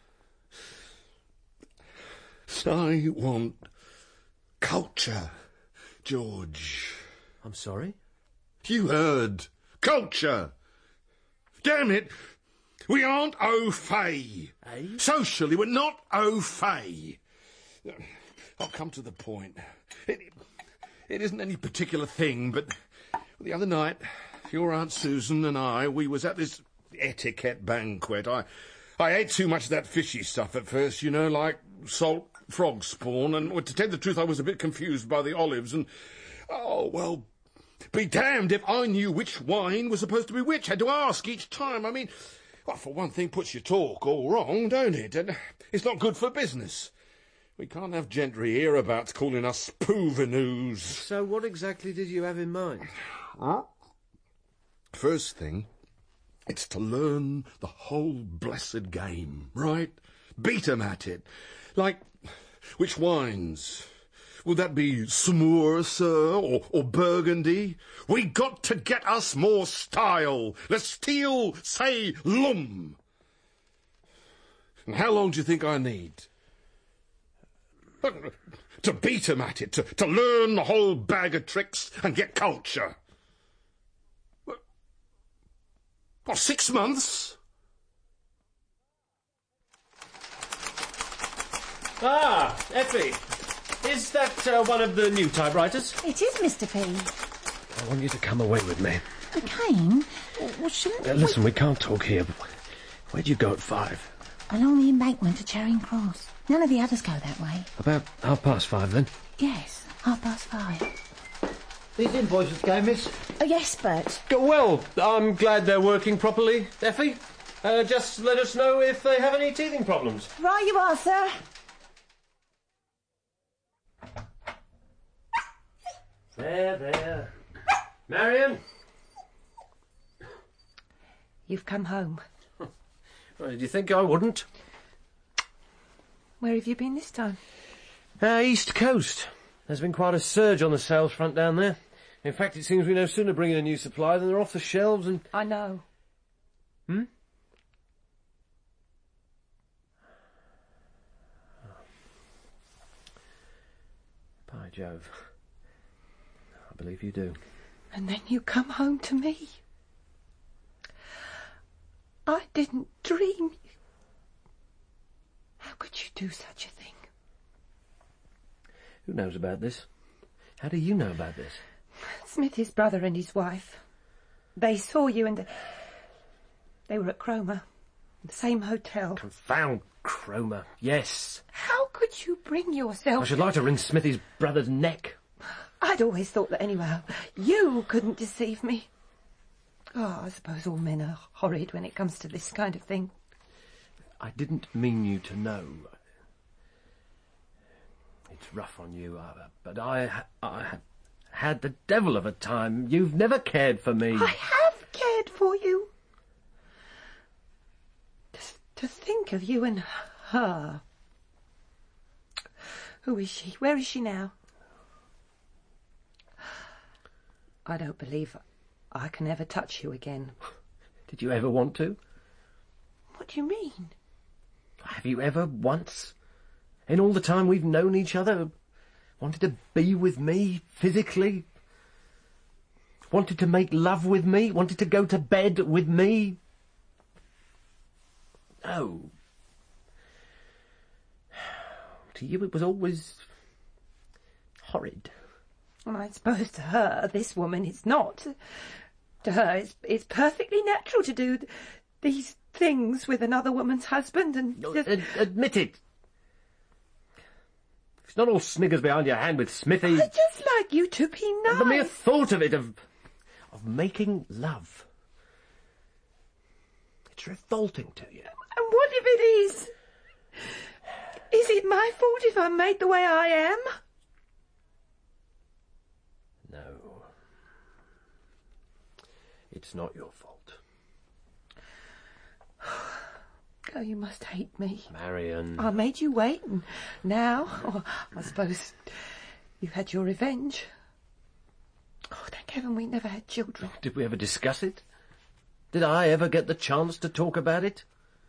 Speaker 6: I want culture, George.
Speaker 3: I'm sorry?
Speaker 6: You heard. Culture. Damn it. We aren't au fait.
Speaker 3: Eh?
Speaker 6: Socially, we're not au fait. I'll come to the point. It, it isn't any particular thing, but the other night, your Aunt Susan and I, we was at this etiquette banquet. I, I ate too much of that fishy stuff at first, you know, like salt frog spawn, and well, to tell the truth, I was a bit confused by the olives, and, oh, well, be damned if I knew which wine was supposed to be which. Had to ask each time. I mean, well, for one thing, puts your talk all wrong, don't it? And it's not good for business. We can't have gentry hereabouts calling us poovenues.
Speaker 3: So what exactly did you have in mind?
Speaker 6: Huh? First thing, it's to learn the whole blessed game, right? Beat 'em at it. Like, which wines? Would that be Samour, sir, or, or Burgundy? We got to get us more style. Le style, say, lum. And how long do you think I need? To beat 'em at it, to, to learn the whole bag of tricks and get culture. What, six months?
Speaker 3: Ah, Effie. Is that uh, one of the new typewriters?
Speaker 12: It is, Mister P.
Speaker 3: I want you to come away with me.
Speaker 12: Again? Well, shouldn't
Speaker 3: Uh, listen, we can't talk here. Where'd you go at five?
Speaker 12: Along the embankment to Charing Cross. None of the others go that way.
Speaker 3: About half past five, then?
Speaker 12: Yes, half past five.
Speaker 5: These invoices go, miss?
Speaker 12: Oh, yes, Bert.
Speaker 3: Go well, I'm glad they're working properly, Effie. Uh, just let us know if they have any teething problems.
Speaker 12: Right you are, sir.
Speaker 3: There, there. Marion?
Speaker 12: You've come home.
Speaker 3: Well, did you think I wouldn't?
Speaker 12: Where have you been this time?
Speaker 3: Uh, East Coast. There's been quite a surge on the sales front down there. In fact, it seems we no sooner bring in a new supply than they're off the shelves and...
Speaker 12: I know.
Speaker 3: Hmm? By Jove. I believe you do.
Speaker 12: And then you come home to me. I didn't dream. How could you do such a thing?
Speaker 3: Who knows about this? How do you know about this?
Speaker 12: Smithy's brother and his wife. They saw you and... They were at Cromer. The same hotel.
Speaker 3: Confound Cromer. Yes.
Speaker 12: How could you bring yourself...
Speaker 3: I should like to wring Smithy's brother's neck.
Speaker 12: I'd always thought that anyway. You couldn't deceive me. Oh, I suppose all men are horrid when it comes to this kind of thing.
Speaker 3: I didn't mean you to know. It's rough on you, uh, but I, I had the devil of a time. You've never cared for me.
Speaker 12: I have cared for you. To, to think of you and her. Who is she? Where is she now? I don't believe I can ever touch you again.
Speaker 3: Did you ever want to?
Speaker 12: What do you mean?
Speaker 3: Have you ever once, in all the time we've known each other, wanted to be with me physically? Wanted to make love with me? Wanted to go to bed with me? No. To you it was always horrid.
Speaker 12: Well, I suppose to her, this woman, it's not. To her, it's, it's perfectly natural to do th- these things with another woman's husband and... Just...
Speaker 3: Ad- admit it. It's not all sniggers behind your hand with Smithy.
Speaker 12: I just like you to be nice.
Speaker 3: The mere thought of it, of, of making love. It's revolting to you.
Speaker 12: And what if it is? Is it my fault if I'm made the way I am?
Speaker 3: No. It's not your fault.
Speaker 12: Oh, you must hate me.
Speaker 3: Marion.
Speaker 12: I made you wait, and now, oh, I suppose you've had your revenge. Oh, thank heaven we never had children.
Speaker 3: Did we ever discuss it? Did I ever get the chance to talk about it?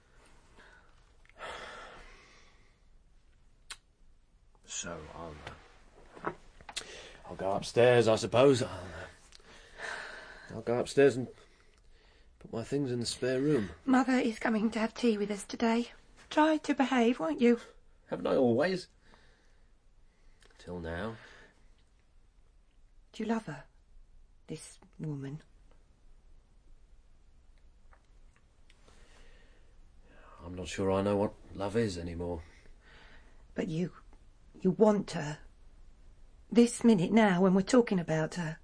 Speaker 3: So, I'll, uh, I'll go upstairs, I suppose. I'll, uh, I'll go upstairs and put my things in the spare room.
Speaker 12: Mother is coming to have tea with us today. Try to behave, won't you?
Speaker 3: Haven't I always? Till now.
Speaker 12: Do you love her? This woman?
Speaker 3: I'm not sure I know what love is anymore.
Speaker 12: But you... you want her. This minute now, when we're talking about her.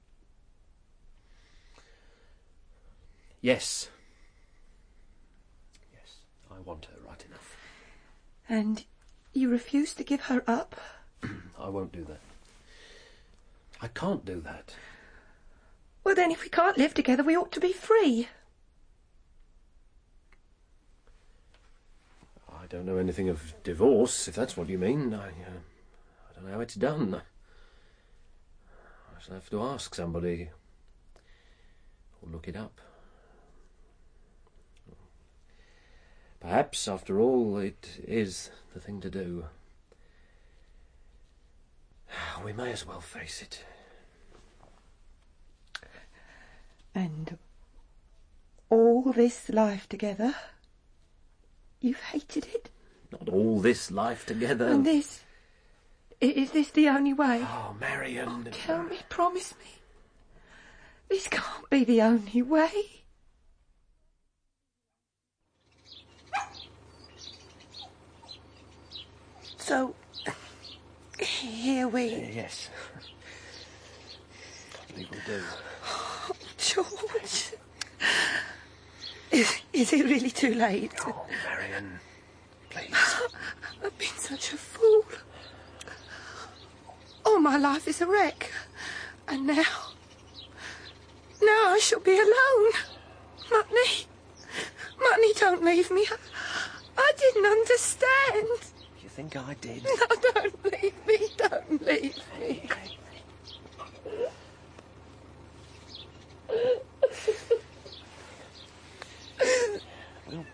Speaker 3: Yes. Yes, I want her right enough.
Speaker 12: And you refuse to give her up?
Speaker 3: I won't do that. I can't do that.
Speaker 12: Well, then, if we can't live together, we ought to be free.
Speaker 3: I don't know anything of divorce, if that's what you mean. I, uh, I don't know how it's done. I shall have to ask somebody, or look it up. Perhaps, after all, it is the thing to do. We may as well face it.
Speaker 12: And all this life together, you've hated it?
Speaker 3: Not all this life together.
Speaker 12: And this... i- is this the only way?
Speaker 3: Oh, Marion...
Speaker 12: Oh, tell me, promise me. This can't be the only way. So, here we...
Speaker 3: Yes. I believe we do.
Speaker 12: Oh, George. Is, is it really too late?
Speaker 3: Oh, Marion, please.
Speaker 12: I've been such a fool. All my life is a wreck. And now... now I shall be alone. Mutney. Mutney, don't leave me. I, I didn't understand.
Speaker 3: You think I did?
Speaker 12: No, don't leave me. Don't leave me.
Speaker 3: We'll,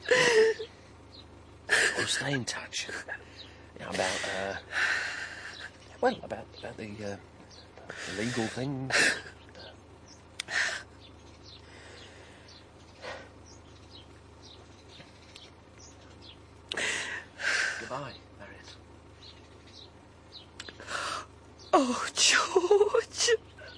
Speaker 3: we'll stay in touch. You know, about, uh... well, about, about the, uh, the legal things. Goodbye, Marion.
Speaker 12: Oh, George.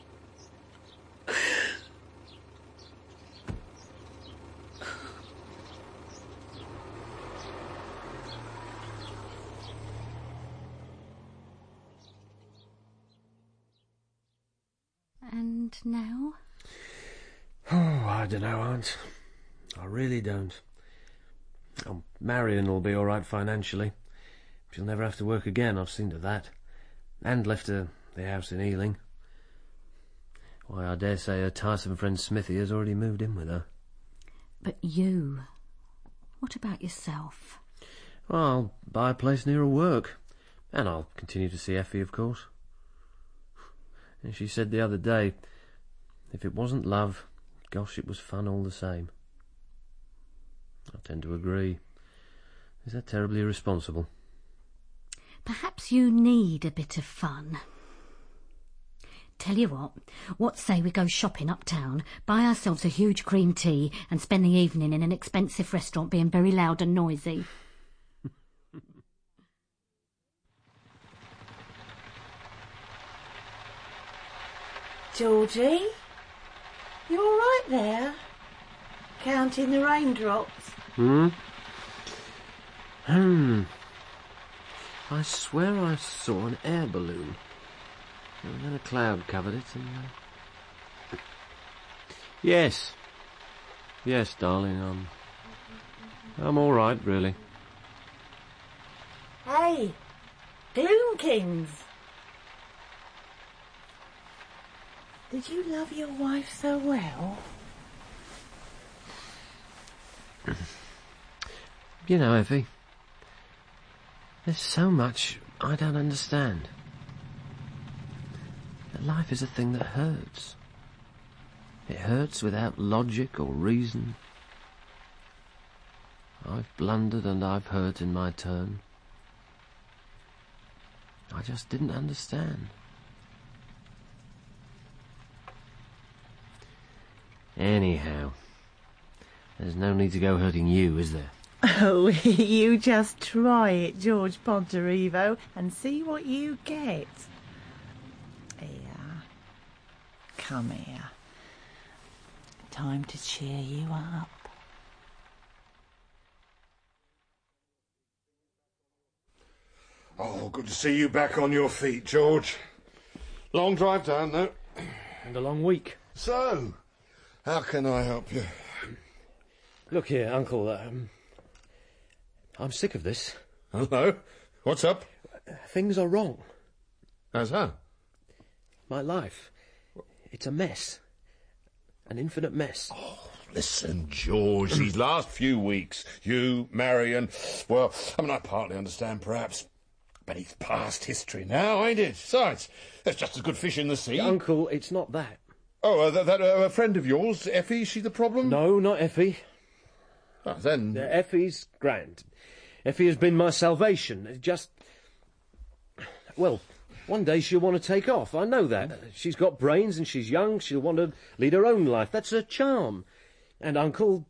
Speaker 10: And now?
Speaker 3: Oh, I don't know, Aunt. I really don't. Oh, Marion will be all right financially. She'll never have to work again, I've seen to that. And left her the house in Ealing. Why, I dare say her tiresome friend Smithy has already moved in with her.
Speaker 10: But you... what about yourself?
Speaker 3: Well, I'll buy a place near her work. And I'll continue to see Effie, of course. And she said the other day, if it wasn't love, gosh, it was fun all the same. I tend to agree. Is that terribly irresponsible?
Speaker 10: Perhaps you need a bit of fun. Tell you what, what say we go shopping uptown, buy ourselves a huge cream tea and spend the evening in an expensive restaurant being very loud and noisy?
Speaker 4: Georgie, you all right there? Counting the raindrops?
Speaker 3: Hmm? Hmm. I swear I saw an air balloon. And then a cloud covered it and... Uh... Yes. Yes, darling, I'm... I'm all right, really.
Speaker 4: Hey, Gloomkins. Did you love your wife so well?
Speaker 3: You know, Effie, there's so much I don't understand. That life is a thing that hurts. It hurts without logic or reason. I've blundered and I've hurt in my turn. I just didn't understand. Anyhow, there's no need to go hurting you, is there?
Speaker 14: Oh, you just try it, George Ponterevo, and see what you get. Here. Come here. Time to cheer you up.
Speaker 6: Oh, good to see you back on your feet, George. Long drive down, though.
Speaker 3: And a long week.
Speaker 6: So, how can I help you?
Speaker 3: Look here, Uncle, um, I'm sick of this.
Speaker 6: Hello? What's up?
Speaker 3: Things are wrong.
Speaker 6: How's that?
Speaker 3: My life. It's a mess. An infinite mess.
Speaker 6: Oh, listen, George, these last few weeks, you, Marion, well, I mean, I partly understand, perhaps, but it's past history now, ain't it? Besides, there's just as good fish in the sea.
Speaker 3: Uncle, it's not that.
Speaker 6: Oh, uh, that, that uh, a friend of yours, Effie, is she the problem?
Speaker 3: No, not Effie.
Speaker 6: Oh, then...
Speaker 3: Uh, Effie's grand. Effie has been my salvation. It just... Well, one day she'll want to take off, I know that. She's got brains and she's young, she'll want to lead her own life. That's her charm. And, Uncle,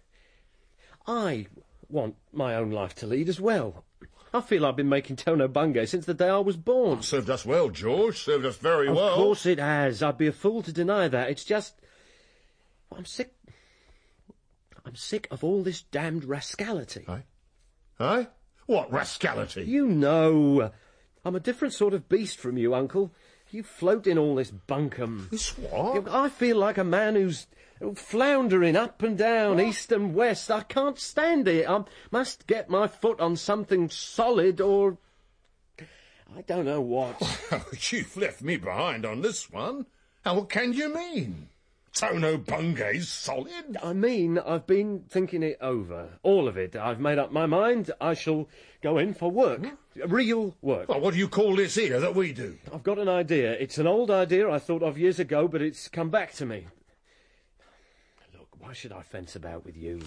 Speaker 3: I want my own life to lead as well. I feel I've been making Tono Bungay since the day I was born.
Speaker 6: Oh, served us well, George. Served us very
Speaker 3: of
Speaker 6: well.
Speaker 3: Of course it has. I'd be a fool to deny that. It's just... I'm sick... I'm sick of all this damned rascality.
Speaker 6: Aye? Aye? What rascality?
Speaker 3: You know. I'm a different sort of beast from you, Uncle. You float in all this bunkum.
Speaker 6: This what?
Speaker 3: I feel like a man who's floundering up and down, what? East and west. I can't stand it. I must get my foot on something solid or... I don't know what.
Speaker 6: Well, you've left me behind on this one. And what can you mean? Tono Bungay's solid?
Speaker 3: I mean, I've been thinking it over. All of it. I've made up my mind. I shall go in for work. Hmm? Real work.
Speaker 6: Well, what do you call this here that we do?
Speaker 3: I've got an idea. It's an old idea I thought of years ago, but it's come back to me. Look, why should I fence about with you?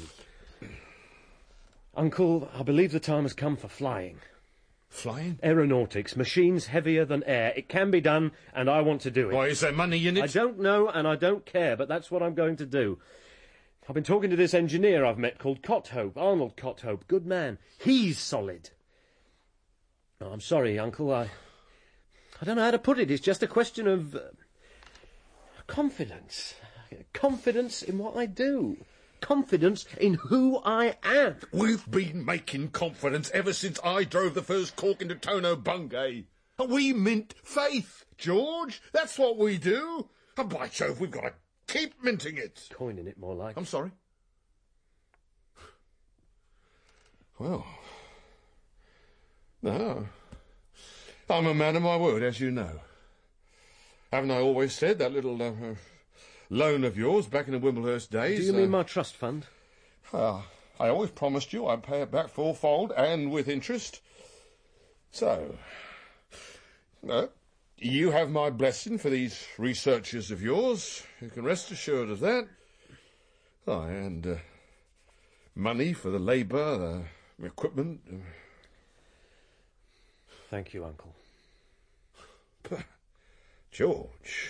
Speaker 3: Uncle, I believe the time has come for flying.
Speaker 6: Flying?
Speaker 3: Aeronautics, machines heavier than air. It can be done, and I want to do it.
Speaker 6: Why, is there money in it?
Speaker 3: I don't know, and I don't care, but that's what I'm going to do. I've been talking to this engineer I've met called Cothope, Arnold Cothope. Good man. He's solid. Oh, I'm sorry, Uncle. I... I don't know how to put it. It's just a question of... Uh, confidence. Confidence in what I do. Confidence in who I am.
Speaker 6: We've been making confidence ever since I drove the first cork into Tono Bungay. We mint faith, George. That's what we do. And by Jove, we've got to keep minting it.
Speaker 3: Coining it, more like.
Speaker 6: I'm sorry. Well, no. I'm a man of my word, as you know. Haven't I always said that little... Uh, loan of yours back in the Wimblehurst days.
Speaker 3: Do you uh, mean my trust fund?
Speaker 6: Uh, I always promised you I'd pay it back fourfold and with interest. So, no, you have my blessing for these researches of yours. You can rest assured of that. Oh, and uh, money for the labour, the equipment.
Speaker 3: Thank you, Uncle.
Speaker 6: George...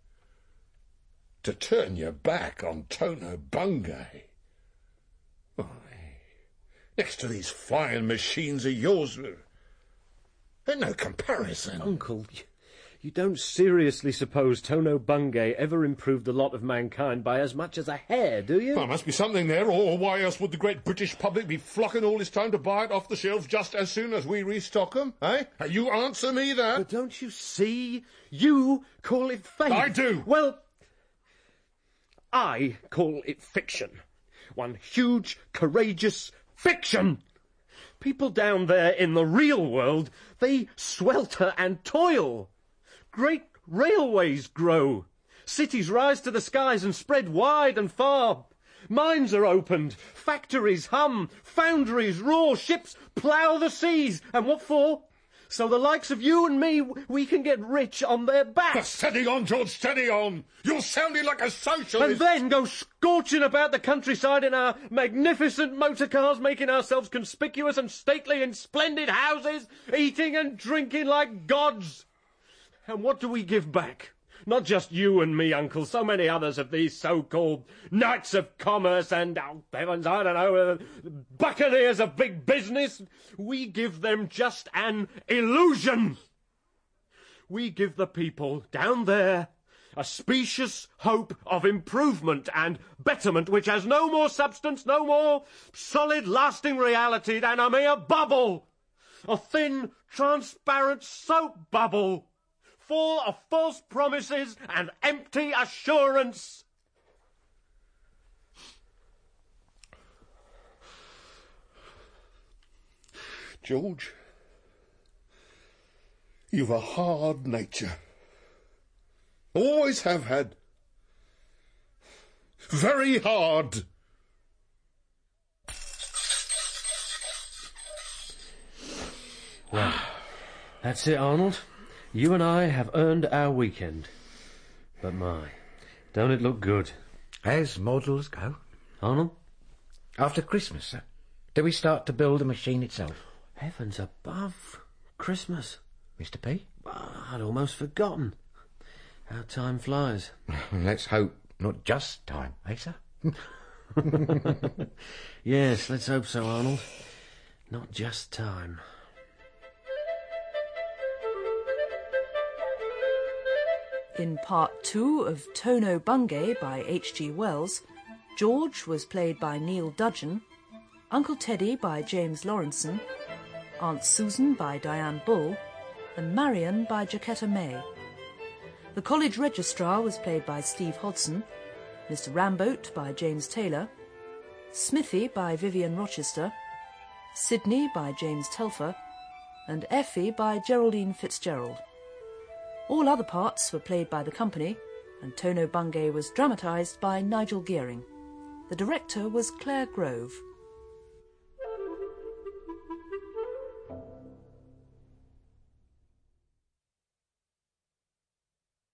Speaker 6: to turn your back on Tono Bungay. Why, next to these flying machines of yours, there's no comparison.
Speaker 3: Uncle, you don't seriously suppose Tono Bungay ever improved the lot of mankind by as much as a hair, do you?
Speaker 6: Well, there must be something there, or why else would the great British public be flocking all this time to buy it off the shelves just as soon as we restock them, eh? You answer me that.
Speaker 3: But don't you see? You call it faith.
Speaker 6: I do.
Speaker 3: Well... I call it fiction. One huge, courageous fiction. People down there in the real world, they swelter and toil. Great railways grow. Cities rise to the skies and spread wide and far. Mines are opened, factories hum, foundries roar, ships plough the seas. And what for? So the likes of you and me, we can get rich on their backs.
Speaker 6: Steady on, George, steady on. You're sounding like a socialist.
Speaker 3: And then go scorching about the countryside in our magnificent motor cars, making ourselves conspicuous and stately in splendid houses, eating and drinking like gods. And what do we give back? Not just you and me, Uncle, so many others of these so-called knights of commerce and, oh, heavens, I don't know, uh, buccaneers of big business. We give them just an illusion. We give the people down there a specious hope of improvement and betterment which has no more substance, no more solid, lasting reality than a mere bubble. A thin, transparent soap bubble, full of false promises and empty assurance.
Speaker 6: George, you've a hard nature. Always have had. Very hard.
Speaker 3: Well, that's it, Arnold. You and I have earned our weekend. But my, don't it look good?
Speaker 2: As models go.
Speaker 3: Arnold?
Speaker 2: After Christmas, sir, do we start to build the machine itself?
Speaker 3: Heavens above. Christmas.
Speaker 2: Mister P?
Speaker 3: I'd almost forgotten. How time flies.
Speaker 2: Let's hope not just time, eh, sir?
Speaker 3: Yes, let's hope so, Arnold. Not just time.
Speaker 1: In part two of Tono Bungay by H G Wells, George was played by Neil Dudgeon, Uncle Teddy by James Lawrenson, Aunt Susan by Diane Bull, and Marion by Jaquetta May. The college registrar was played by Steve Hodson, Mister Ramboat by James Taylor, Smithy by Vivian Rochester, Sydney by James Telfer, and Effie by Geraldine Fitzgerald. All other parts were played by the company, and Tono Bungay was dramatised by Nigel Gearing. The director was Claire Grove.